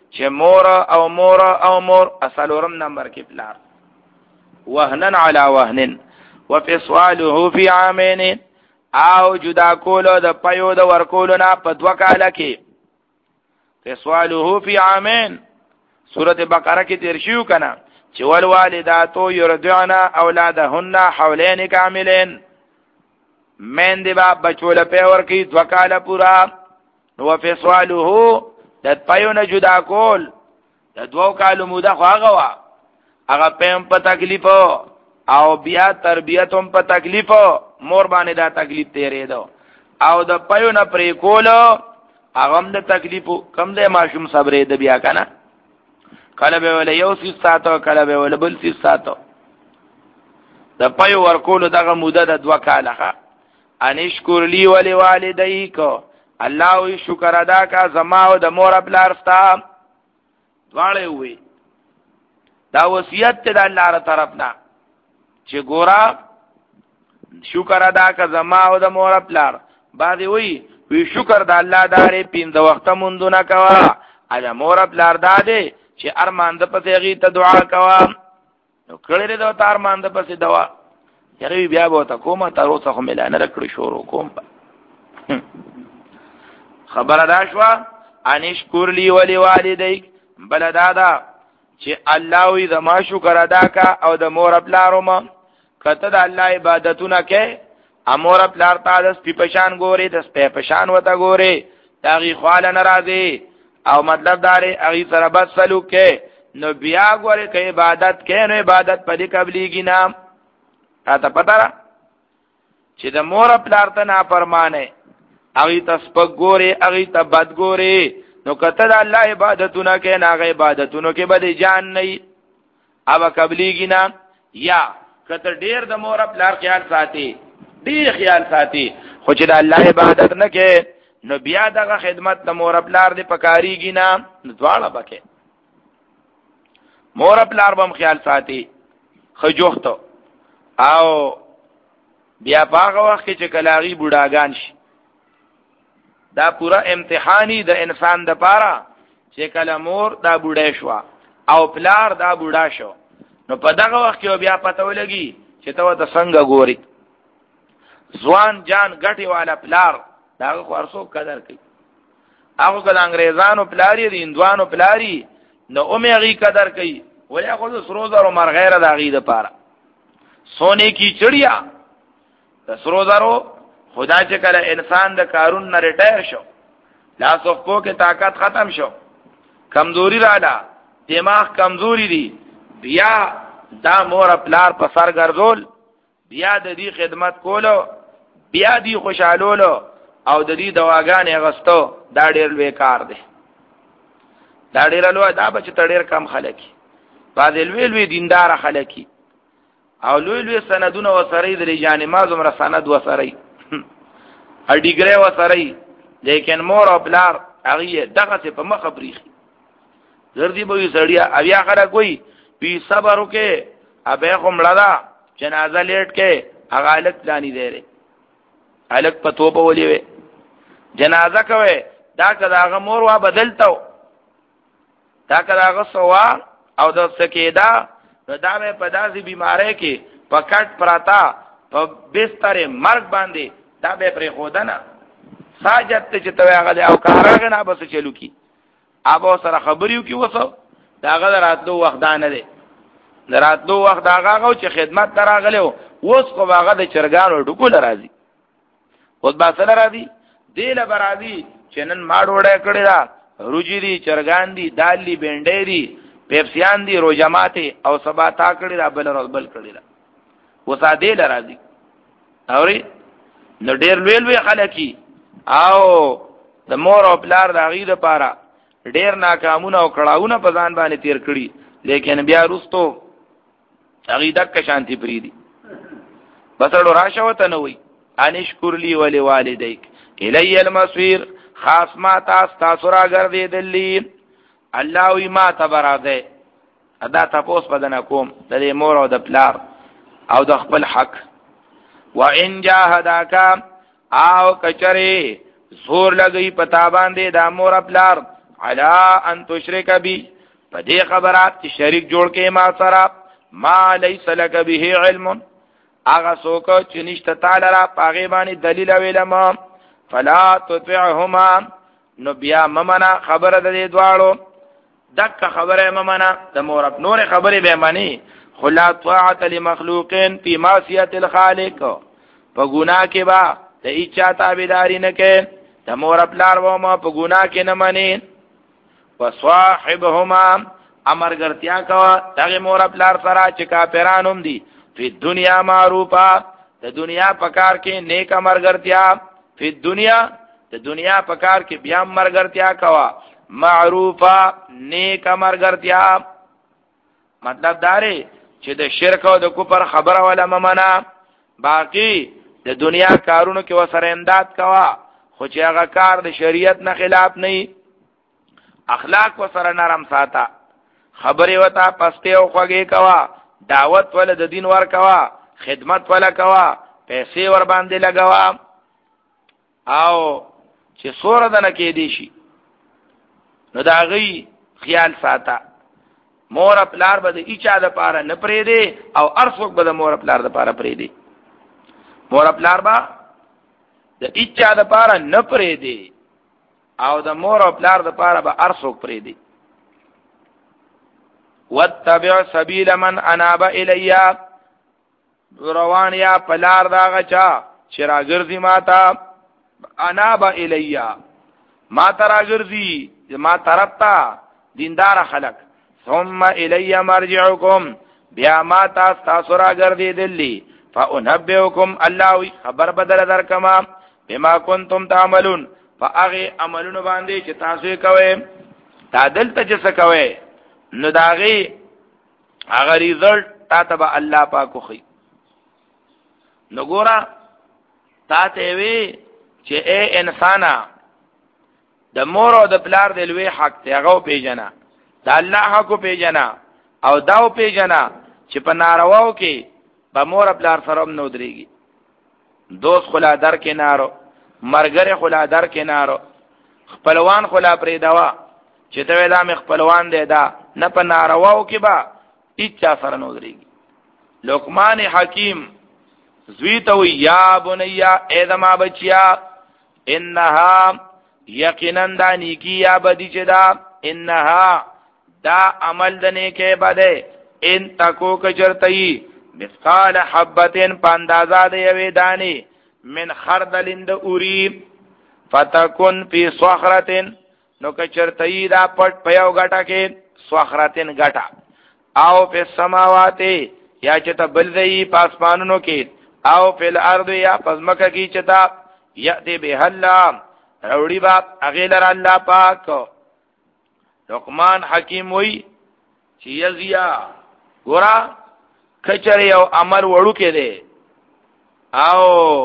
چې مور او مور او مور اصلورم نمبر کې پلار وهنن علی وهنن وفصاله فی عامین او جدا کولو د پيو د ورکولو نه په دوه کاله کې فصاله فی عامین سورۃ بقره کې تیر شیو کنه چې والوالداتو یرضعن اولادهن حولین کاملین من دی با بچول په ور کې دوه کاله پورا نو فصاله د پيو نه جدا کول د دوه کالو موده خو هغه وا هغه پم په تکلیف او بیا تربیت هم په تکلیف مور باندې دا تکلیف تیرې دو او د پيو نه پرې کول هغه هم د تکلیف کم د ماشوم صبرې د بیا کنه کله به ول یو سی ساتو کله به ول بل سی ساتو د پيو ورکول دغه موده د دوه کاله انشکر لی ولی والدیک الله وی شکر ادا کا زما او د مور خپل ارستا دواړه وی دا وصیت ته د الله تر طرفنا چې ګورا شکر ادا کا زما او د مور خپل باندې وی وی شکر د الله دارې پیند وخت مونږ نه کوا اجا مور خپل دادې چې ارمان د پسې غي ته دعا کوا نو کړي د تار مان د پسې دوا یغي بیا به تا کومه تر اوسه هم اعلان رکړی شروع کوم خبر ادا شو انشکر لی ولی والدیک بل دادا چې الله وی زما شکر ادا کا او د مور خپلارم کته د الله عبادتونه کې امور خپلار تعالی سپی پشان ګوري د سپی پشان وته ګوري داغي خواله ناراضي او مطلب داري اغي سره بد سلوک کې نو بیا ګوري کې عبادت کې نو عبادت په دې قبليږي نام تا پتا را چې د مور خپلار ته نافرمانه اغي تسپک ګوري اغي ته بد ګوري نو کته د الله عبادتونه کې ناغه عبادتونو کې بده جان نه او قبليږي نه یا کته ډیر د مور خپلار خیال ساتي ډیر خیال ساتي خو چې د الله عبادت نه کې نو بیا دغه خدمت د مور خپلار دې پکاريږي نه دواړه بکه مور خپلار بم خیال ساتي خجوخته او بیا پاغه وخت چې کلاغي بوډاګان شي دا پورا امتحانی د انسان د پاره چې کله مور دا بوډه شو او پلار دا بوډا شو نو په دغه وخت کې بیا پته ولګي چې ته د څنګه ګوري ځوان جان غټي والا پلار دا خورسو قدر کوي هغه کله انګريزانو پلاری دي هندوانو پلاری نو اومېږي قدر کوي ولې خو سروزر عمر غیره د غي د پاره سونے کی چڑیا د سروزرو خدا چې کله انسان د کارون نه ریټایر شو لاس او کو کې طاقت ختم شو کمزوري رااله دماغ کمزوري دي بیا دا مور خپلار په سر ګرځول بیا د دې خدمت کولو بیا دې خوشالولو او د دې دواګانې غستو دا ډېر لوی کار دی دا ډېر لوی دا بچ تړیر کم خلک بعد لوی لوی دیندار خلک او لوی لوی سندونه وسره د رجان ما زمره سند وسره ا ډیګری وسره لیکن مور او بلار هغه دغه په مخ بریخي زردی به سړیا اویا خره کوئی پی صبر وکي ابه کومړه جنازه لیټ کې هغه الک پلاني دی الک پتو په ولي وي جنازه کوي دا کداغه مور وا بدلتو دا کداغه سوا او د سکیدا نو دا په داسې بیماری کې پکټ پراتا په بستر مرګ باندې دا به پر خودنه ساجت چې تو هغه او کارغه نه بس چلو کی ابو سره خبريو کی وسو داغه راتلو وخت دانه دي راتلو وخت داغه چې خدمت تراغلو اوس خو هغه د چرګانو ډکول راځي اوس با سره راځي دیله برازي چنن ما ډوړه کړی دا روجي دي چرګان دي دالي بنډې دي پیپسیان دي روجماته او سبا تا کړی دا بل ورځ بل کړی دا وساده لراځي اوري نو ډېر لوی لوی خلکی او د مور او پلار د غیر لپاره ډېر ناکامونه او کړهونه په ځان باندې تیر کړی لیکن بیا وروستو عقیده کا شانتی پریدي بسړو راشه وته نه وي انشکر لی ولی والدیک الی المصیر خاص ما تاسو تاسو را ګرځیدلی الله وی ما تبراده ادا تاسو په دنا کوم د مور او د پلار او د خپل حق وان جاهداک او کچری زور لګی پتا باندې د مور پلار علا ان تشرک بی په دې خبرات چې شریک جوړ کې ما سره ما ليس لك به علم هغه څوک چې نشته تعالی را پاغه باندې دلیل او علم فلا تطعهما نو بیا ممنا خبره د دې دواړو دک خبره ممنا د مور نور خبره به معنی خلا طاعت لمخلوقین فی معصیت الخالق په ګناه کې با د اچا تابعداري نه کې د مور خپل و ما په ګناه کې نه مانی وصاحبهما امرګرتیا کوا دغه مور خپل سره چې کافرانوم دي په دنیا معروفه د دنیا پکار کې نیک امرګرتیا په دنیا د دنیا پکار کې بیا امرګرتیا کوا معروفه نیک امرګرتیا مطلب داره چې د شرک او د کفر خبره ولا ممنه باقی د دنیا کارونو کې وسره امداد کوا خو چې هغه کار د شریعت نه خلاف نه اخلاق وسره نرم ساته خبره وتا پسته او خوږی کوا دعوت ول د دین ور کوا خدمت ولا کوا پیسې ور باندې لګوا او چې سور دنه کې دی شي نو دا غي خیال ساته مور پلار به د ایچا د پاره نه پرې دی او ارڅوک به د مور پلار د پاره پرې دی مور پلار با د ایچا د پاره نه پرې دی او د مور او پلار د پاره به ارڅوک پرې دی واتبع سبیل من اناب الیا روان یا پلار دا غچا چې راګرځي ماتا اناب الیا ما تراګرځي ما طرفتا دیندار خلق ثم الی مرجعکم بیا ما تاسو راګرځي دلی فانبئکم الله خبر بدل درکما بما کنتم تعملون فاغه عملونه باندې چې تاسو کوي تعدل تجس کوي نو داغي هغه ریزلټ تا ته الله پاک خو نو ګورا تا ته وی چې اے انسانا د مور او د پلار د لوی حق ته هغه پیژنه د الله حق پیژنه او داو پیژنه چې په نارواو کې په مور پلار سره نو درېږي دوست خلا در کې نارو مرګره خلا در کې نارو خپلوان خلا پرې دوا چې ته ودا مخ خپلوان دی دا نه په نارواو کې با اچا سره نو درېږي لقمان حکیم زوی ته یا بنیا ادما بچیا انها یقینا دا نیکی یا بدی چې دا انها دا عمل د نیکه بده ان تکو کچرتئی مثقال حبتين پاندازا د یوې دانی من خردلند اوری فتكن فی صخرتين نو کچرتئی دا پټ پیاو غټه کې صخرتين غټه او په سماوات یا چې ته بل دی پاسمانونو کې او فی الارض یا پزمکه کې چتا یاتی به الله روڑی با اغیلر اللہ پاک لقمان حکیم وی چی یزیا گورا کچر یو عمل وڑو کے دے او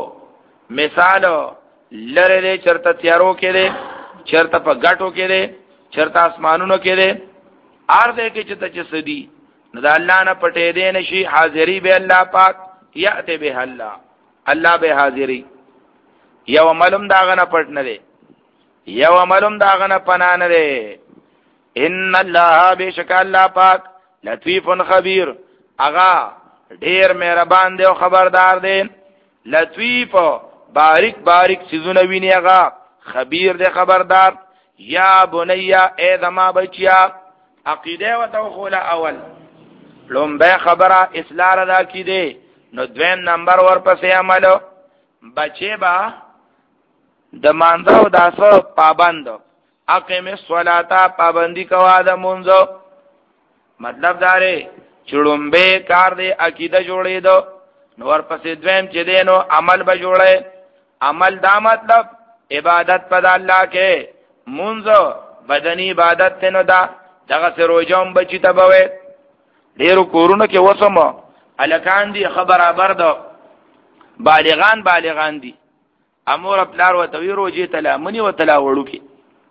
مثال لره دے چرتا تیارو کے دے چرتا پا گٹو کے دے چرتا اسمانونو کے دے آر دے کے چتا چسدی ندا اللہ نا پٹے دے نشی حاضری بے اللہ پاک یاتی بے اللہ اللہ بے حاضری یو عملم داغنا پټ نه دی یو عملم داغنا پنا نه دی ان الله بشک الله پاک لطیف خبیر اغا ډیر مهربان دی او خبردار دی لطیف باریک باریک سيزونه ویني اغا خبیر دی خبردار یا بنیا اے دما بچیا عقیده و توخول اول لومبه خبره اصلاح ردا کی دی نو دویم نمبر ورپسې عملو بچے با د مانځو داسو پابند اقیم الصلاة پابندی کوا د مونږ مطلب داره چړومبه کار دی عقیده جوړې دو نور پسې دویم چې دینو عمل به جوړې عمل دا مطلب عبادت په الله کې مونږ بدنی عبادت ته نو دا دغه سروجوم بچی ته بوي ډیرو کورونو کې وسمه الکان دی خبره دو بالغان بالغان دي امور پلار و توی روجی تلا منی و تلا وړو کې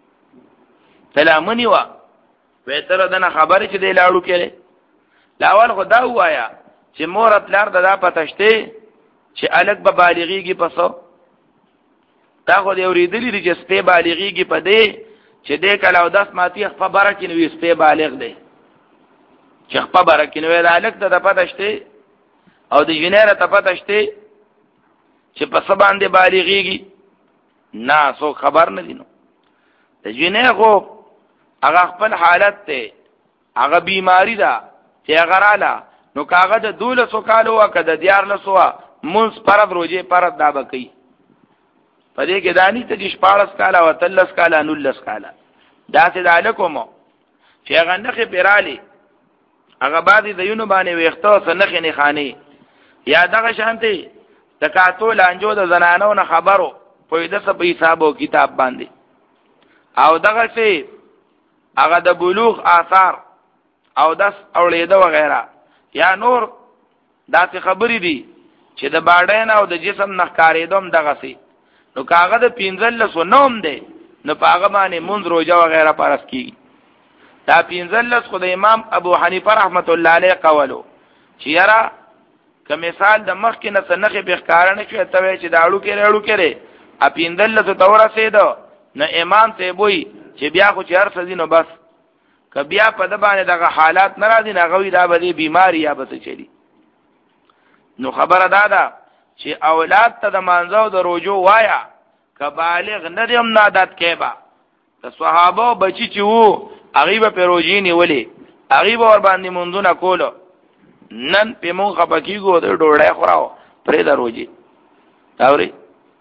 تلا منی و وتر دنه خبره چې دی لاړو کې لاول خدا وایا چې مور پلار ددا پتهشته چې الک به بالغیږي پسو تا خو دی اوریدلی چې سپه بالغیږي په دې چې دې کله او داس ماتی خبره کې نو سپه بالغ دی چې خبره کې نو الک ته پته شته او د جنیره ته پته شته چې په سبان دی بالغيږي نه سو خبر نه دینو د جنې خو هغه خپل حالت ته هغه بیماری ده چې هغه رااله نو کاغه د دوله سو کالو وکړه د دیار لسو مونږ پرد روزه پرد دا بکی په دې کې دانی ته د شپاړس کاله او تلس کاله نولس کاله دا څه دالکوم چې هغه نخې پیرالي هغه باندې د یونو باندې ویختو سنخې نه خاني یا دغه شانتي د کاتو لانجو د زنانو نه خبرو په دې څه په حسابو کتاب باندې او دغه څه هغه د بلوغ آثار او داس اولیده وغیرہ یا نور داسې خبرې دي چې د باډین او د جسم نخکارېدم دغه سي نو کاغه د پینځل لسو نوم دی نو پاغه باندې منځ روزه وغیرہ پرس کیږي دا پینځل لس خو د امام ابو حنیفه رحمت الله علیه قولو چې یرا که مثال د مخ کې نه سنخې به ښکارانه شو ته چې داړو کې راړو کې ا پینځل لسو تور رسیدو نو امام ته وای چې بیا خو چې هر څه دینو بس که بیا په د باندې دغه حالات ناراضي نه غوي دا به بیماری یا به چلی نو خبره دا ده چې اولاد ته د مانځو د روجو وایا که بالغ نه دیم نادت کېبا د صحابه بچی چې وو هغه په روجي نیولې هغه ور باندې مونږونه کولو نن په مونږ خپکیګو د ډوړې خوراو پرې د روجي اوري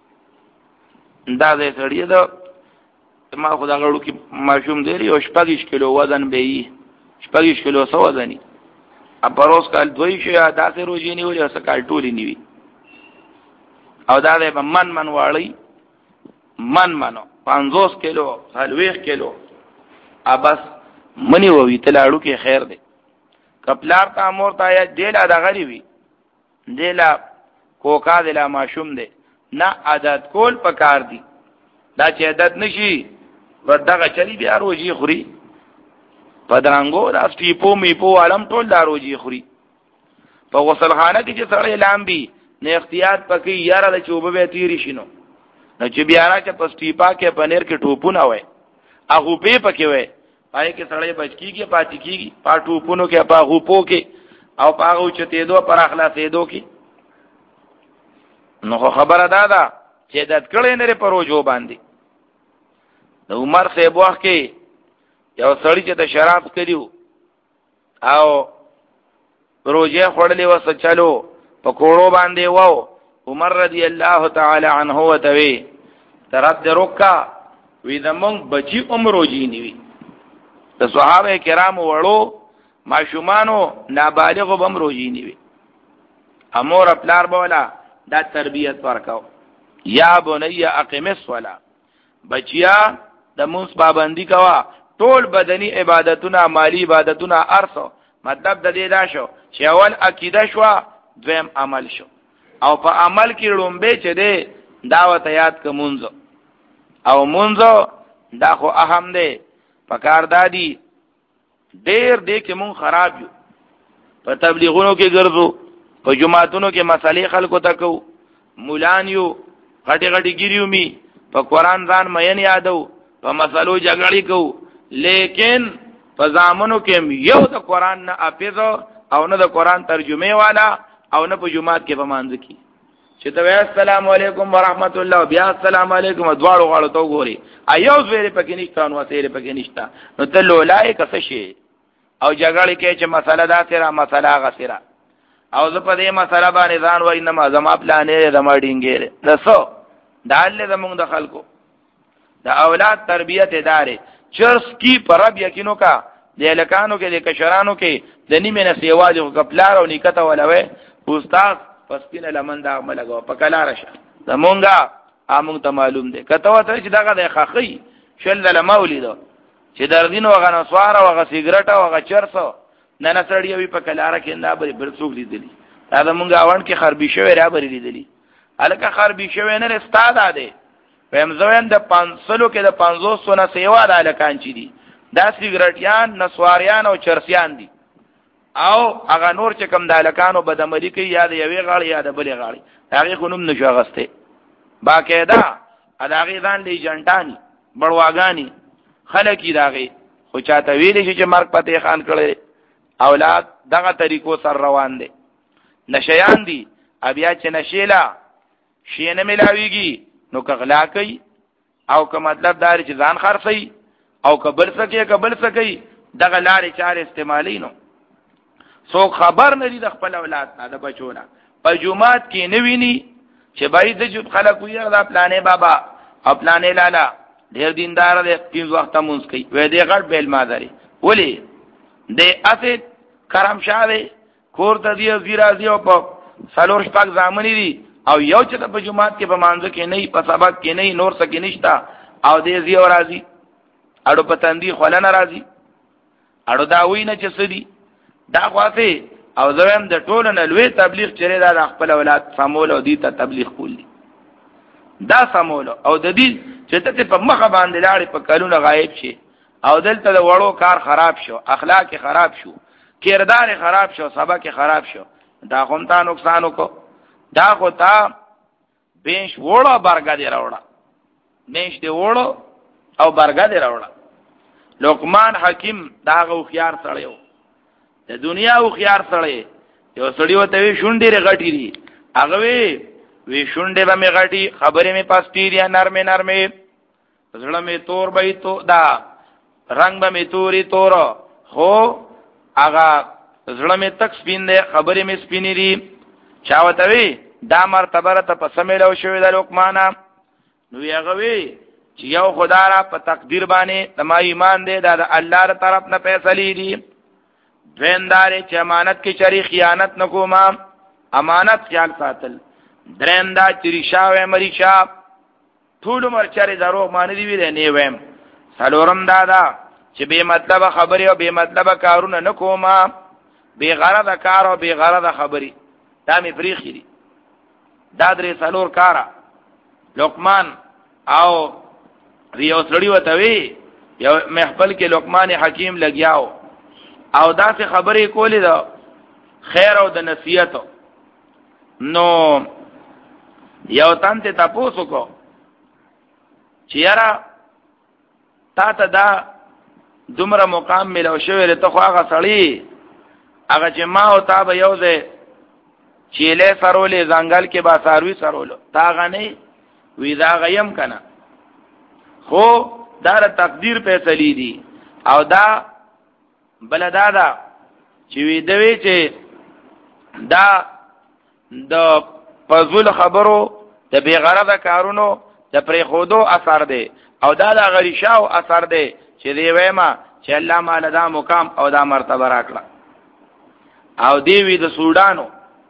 دا دې سړی دا ما خدا غړو کې ماشوم دی او شپږ کیلو وزن به یې شپږ کیلو سو وزني ا پروس کال دوی شي دا سه روزي نیولې او سکال ټولې نیوي او دا دې من من واړی من منو پنځوس کیلو هلويخ کیلو ا بس منی ووي تلاړو کې خیر دی کپلار تا مور تا یا دیلا دا غریبي دیلا کوکا دیلا ماشوم دی نه عادت کول پکار دی دا چې عادت نشي ودغه چلی بیا روزي خوري پدرنګو دا سټیپو میپو عالم ټول دا روزي خوري په غسلخانه کې چې سړی لامبي نه احتیاط پکې یاره د چوبه به تیری شینو نو چې بیا را چې په سټیپا کې پنیر کې ټوپونه وای هغه په پکې وای پای کې سړی بچکیږي پاتې کیږي پاټو پونو کې پاغو پو کې او پاغو چته دو پر اخلاصې دو کې نو خبره دا ده چې د کړي نه پروجو باندې د عمر صاحب وخت کې یو سړی چې د شراب کړیو او روزه خړلې وسه چالو په کوړو باندې وو عمر رضی الله تعالی عنه وتوی ترد روکا وی دمون بچی عمر روزي نیوي د صحابه کرام وړو ماشومانو نابالغ بم روزي نیوي امور خپلار بولا دا تربیت ورکاو یا بنی اقیم الصلاة بچیا د مونږ پابندی کوا ټول بدنی عبادتونه مالی عبادتونه ارسو مطلب د دې دا شو چې اول عقیده شو دویم عمل شو او په عمل کې لومبه چې دی دعوت یاد کومونځ او مونځ دا خو اهم دی پکار دادی ډیر دې کې مون خراب یو په تبلیغونو کې ګرځو په جمعاتونو کې مسالې خلکو ته کو مولان یو غټي غټي ګیریو می په قران ځان مې یادو په مسلو جګړې کو لیکن په زامنو کې یو د قران نه حافظ او نه د قران ترجمه والا او نه په جمعات کې په مانځ کې چې ته السلام علیکم ورحمت الله بیا السلام علیکم دواړو غاړو ته ګوري ایو زویره پکې نشته نو سیره پکې نشته نو ته لولای کس شي او جګړې کې چې مسله دا سره مسله غسره او زه په دې مسله باندې ځان وای نه ما زما پلانې زما ډینګې دسو داله زمونږ د خلکو د اولاد تربیت ادارې چرس کی پرب یقینو کا د الکانو کې د کشرانو کې د نیمه نه سیواج او کپلار او نکته ولوي استاد پسپینه لمن دا عمل غو په کلا رشه زمونږه امون ته معلوم دي کته وته چې دغه د خخی شل د مولید چې دردین او غنسوار او غ سیګریټ او غ چرسو نه نه سړی وي په کلاره کې نه بری برڅوک لیدلی دا زمونږه اون کې خربي شوی را بری لیدلی الکه خربي شوی نه استاد اده پم زوین د پانسلو کې د پنځوس سو نه سیوا د الکان چي دي دا سیګریټیان نسواریان او چرسیان دي او هغه نور چې کم د الکانو بدعملی کوي یا د یوې غاړي یا د بلې غاړي هغه خونم نشو غسته باقاعده اداغي ځان دی جنټانی بړواګانی خلک داغي خو چاته ویل شي چې مرګ پته خان کړي اولاد دغه طریقو سر روان دي نشیان دي بیا چې نشیلا شي نه ملاويږي نو کغلا کوي او که مطلب دار چې ځان خرڅي او قبل سکے قبل سکي دغه لارې چارې استعمالي نو څوک خبر نه دي د خپل اولاد نه د بچونه په جمعات کې نه ویني چې بای د جوب خلک وي دا پلانې بابا او پلانې لالا ډېر دیندار دي پنځه وخت مونږ کوي وې دې غړ بیل مادري ولي دې اته کرم شاوه کور ته دی زیرا دی او په سالور شپږ ځامنې دي او یو چې په جمعات کې په مانځ کې نه په سبق کې نه نور څه کې نشتا او دې زی او راضي اړو پتاندي خلن راضي اړو دا وینه چې سدي دا خواته او زم د ټولو نه لوی تبلیغ چره دا خپل اولاد سمول او دي ته تبلیغ کولی دا سمول او د دې چې ته په مخه باندې لاړې په کلونه غایب شي او دلته د وړو کار خراب شو اخلاق خراب شو کردار خراب شو سبق خراب شو دا هم تا نقصان وکړو دا خو تا بینش وړو برګا دی راوړه بینش دی وړو او برګا دی راوړه لقمان حکیم دا غو خيار سړیو د دنیا او خيار سړی یو سړی وته وی شونډې غټی دي هغه وی وی شونډې به می غټي خبرې می پاستیریا نرمه نرمه زړه می تور به تو دا رنگ به می توري تور خو هغه زړه می تک سپین دی خبرې می سپینې دي چا وته وی دا مرتبه ته په سمیلو شوې د لقمان نو هغه وی چې یو خدای را په تقدیر باندې تما ایمان دی دا د الله تر طرف نه فیصله دي دویندار چې امانت کې چری خیانت نکوما امانت خیال ساتل درندا چې ریشاوې مریشا ټول عمر چری درو مان دی وی نه ویم سلورم دادا چې به مطلب خبرې او به مطلب کارونه نکوما به غرض کار او به غرض خبرې دا می فریخي دي دا درې سلور کارا لقمان او ریو سړی وته وی یو محفل کې لقمان حکیم لګیاو او دا څه خبرې کولې دا خیر او د نصیحت نو یو تان ته تاسو کو چې یارا تا ته دا دومره مقام ملو شوی ته خو هغه سړی هغه چې ما او تا به یو ځای چیلې سرولې ځنګل کې با ساروي سرولو تا غني وی دا غیم کنه خو دا تقدیر فیصله دي او دا بلدا دا چې وی دوی چې دا د فضل خبرو د بیغرض کارونو د پرې خودو اثر دی او دا د غریشاو اثر دی چې دی وېما چې الله مال دا مقام او دا مرتبه راکړه او دی وی د سودانو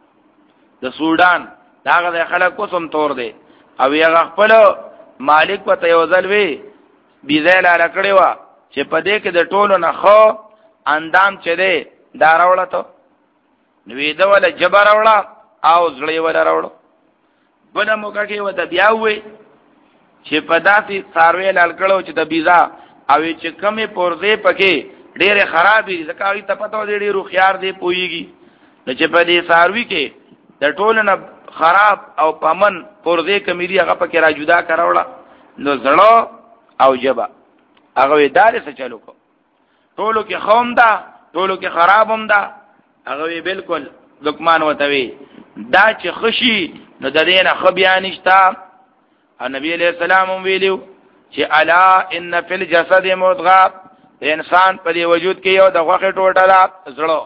د سودان داغه د خلک کوم تور دی او یې خپل مالک په تیوزل وی بيزل را کړی و چې په دې کې د ټولو نه خو اندام چه ده دا راوړه ته نوې دا ولا جبر راوړه او زړې ولا راوړه بل موګه کې و د بیا وې چې په داسې ساروي لال کړو چې د بيزا او چې کمې پورځې پکې ډېره خرابې ځکه وي ته پته دې ډېر خيار دې پويږي نو چې په دې ساروي کې د ټولو نه خراب او پمن پورځې کمیري هغه پکې را جدا کراوړه نو زړه او جبا هغه دارې څه چلو کو ټولو کې خوم دا ټولو کې خراب هم دا هغه بالکل لقمان وتوي دا چې خشي نو د دې نه خو بیان نشتا نبی علیہ السلام ویلو چې الا ان فی الجسد مضغه انسان په دې وجود کې یو د غوخه ټوټه ده زړه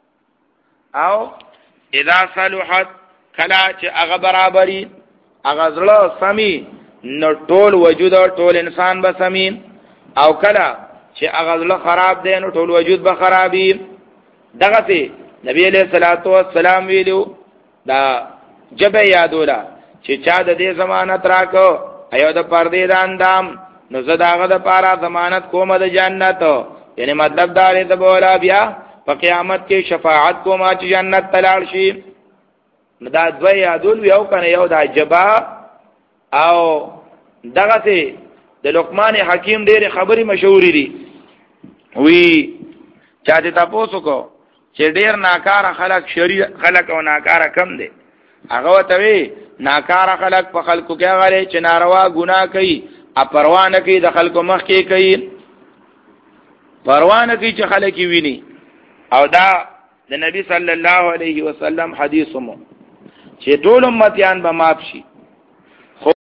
او اذا صلحت کلا چې هغه برابرۍ هغه زړه سمي نو ټول وجود او ټول انسان به سمي او کلا چې هغه زړه خراب دی نو ټول وجود به خرابي دغه ته نبی علیہ الصلوۃ والسلام ویلو دا جبه یادولا چې چا د دې ضمانت راکو ایو د پردې داندام نو زداغه د پارا ضمانت کومه د جنت یعنی مطلب دا دی ته بولا بیا په قیامت کې شفاعت کومه چې جنت تلال شي دا دوی یادول یو کنه یو د جبا او دغه ته د لقمان حکیم ډېر خبري مشهوري دي وی چاته تاسو کو چې ډېر ناکاره خلق شریع خلق او ناکاره کم دي هغه ته وی ناکاره خلق په خلقو کې غلي چې ناروا ګناه کوي ا پروا نه کوي د خلکو مخ کې کوي پروانه کی چې خلک ویني. او دا د نبی صلی الله علیه وسلم حدیث مو چې ټول امتیان به معاف شي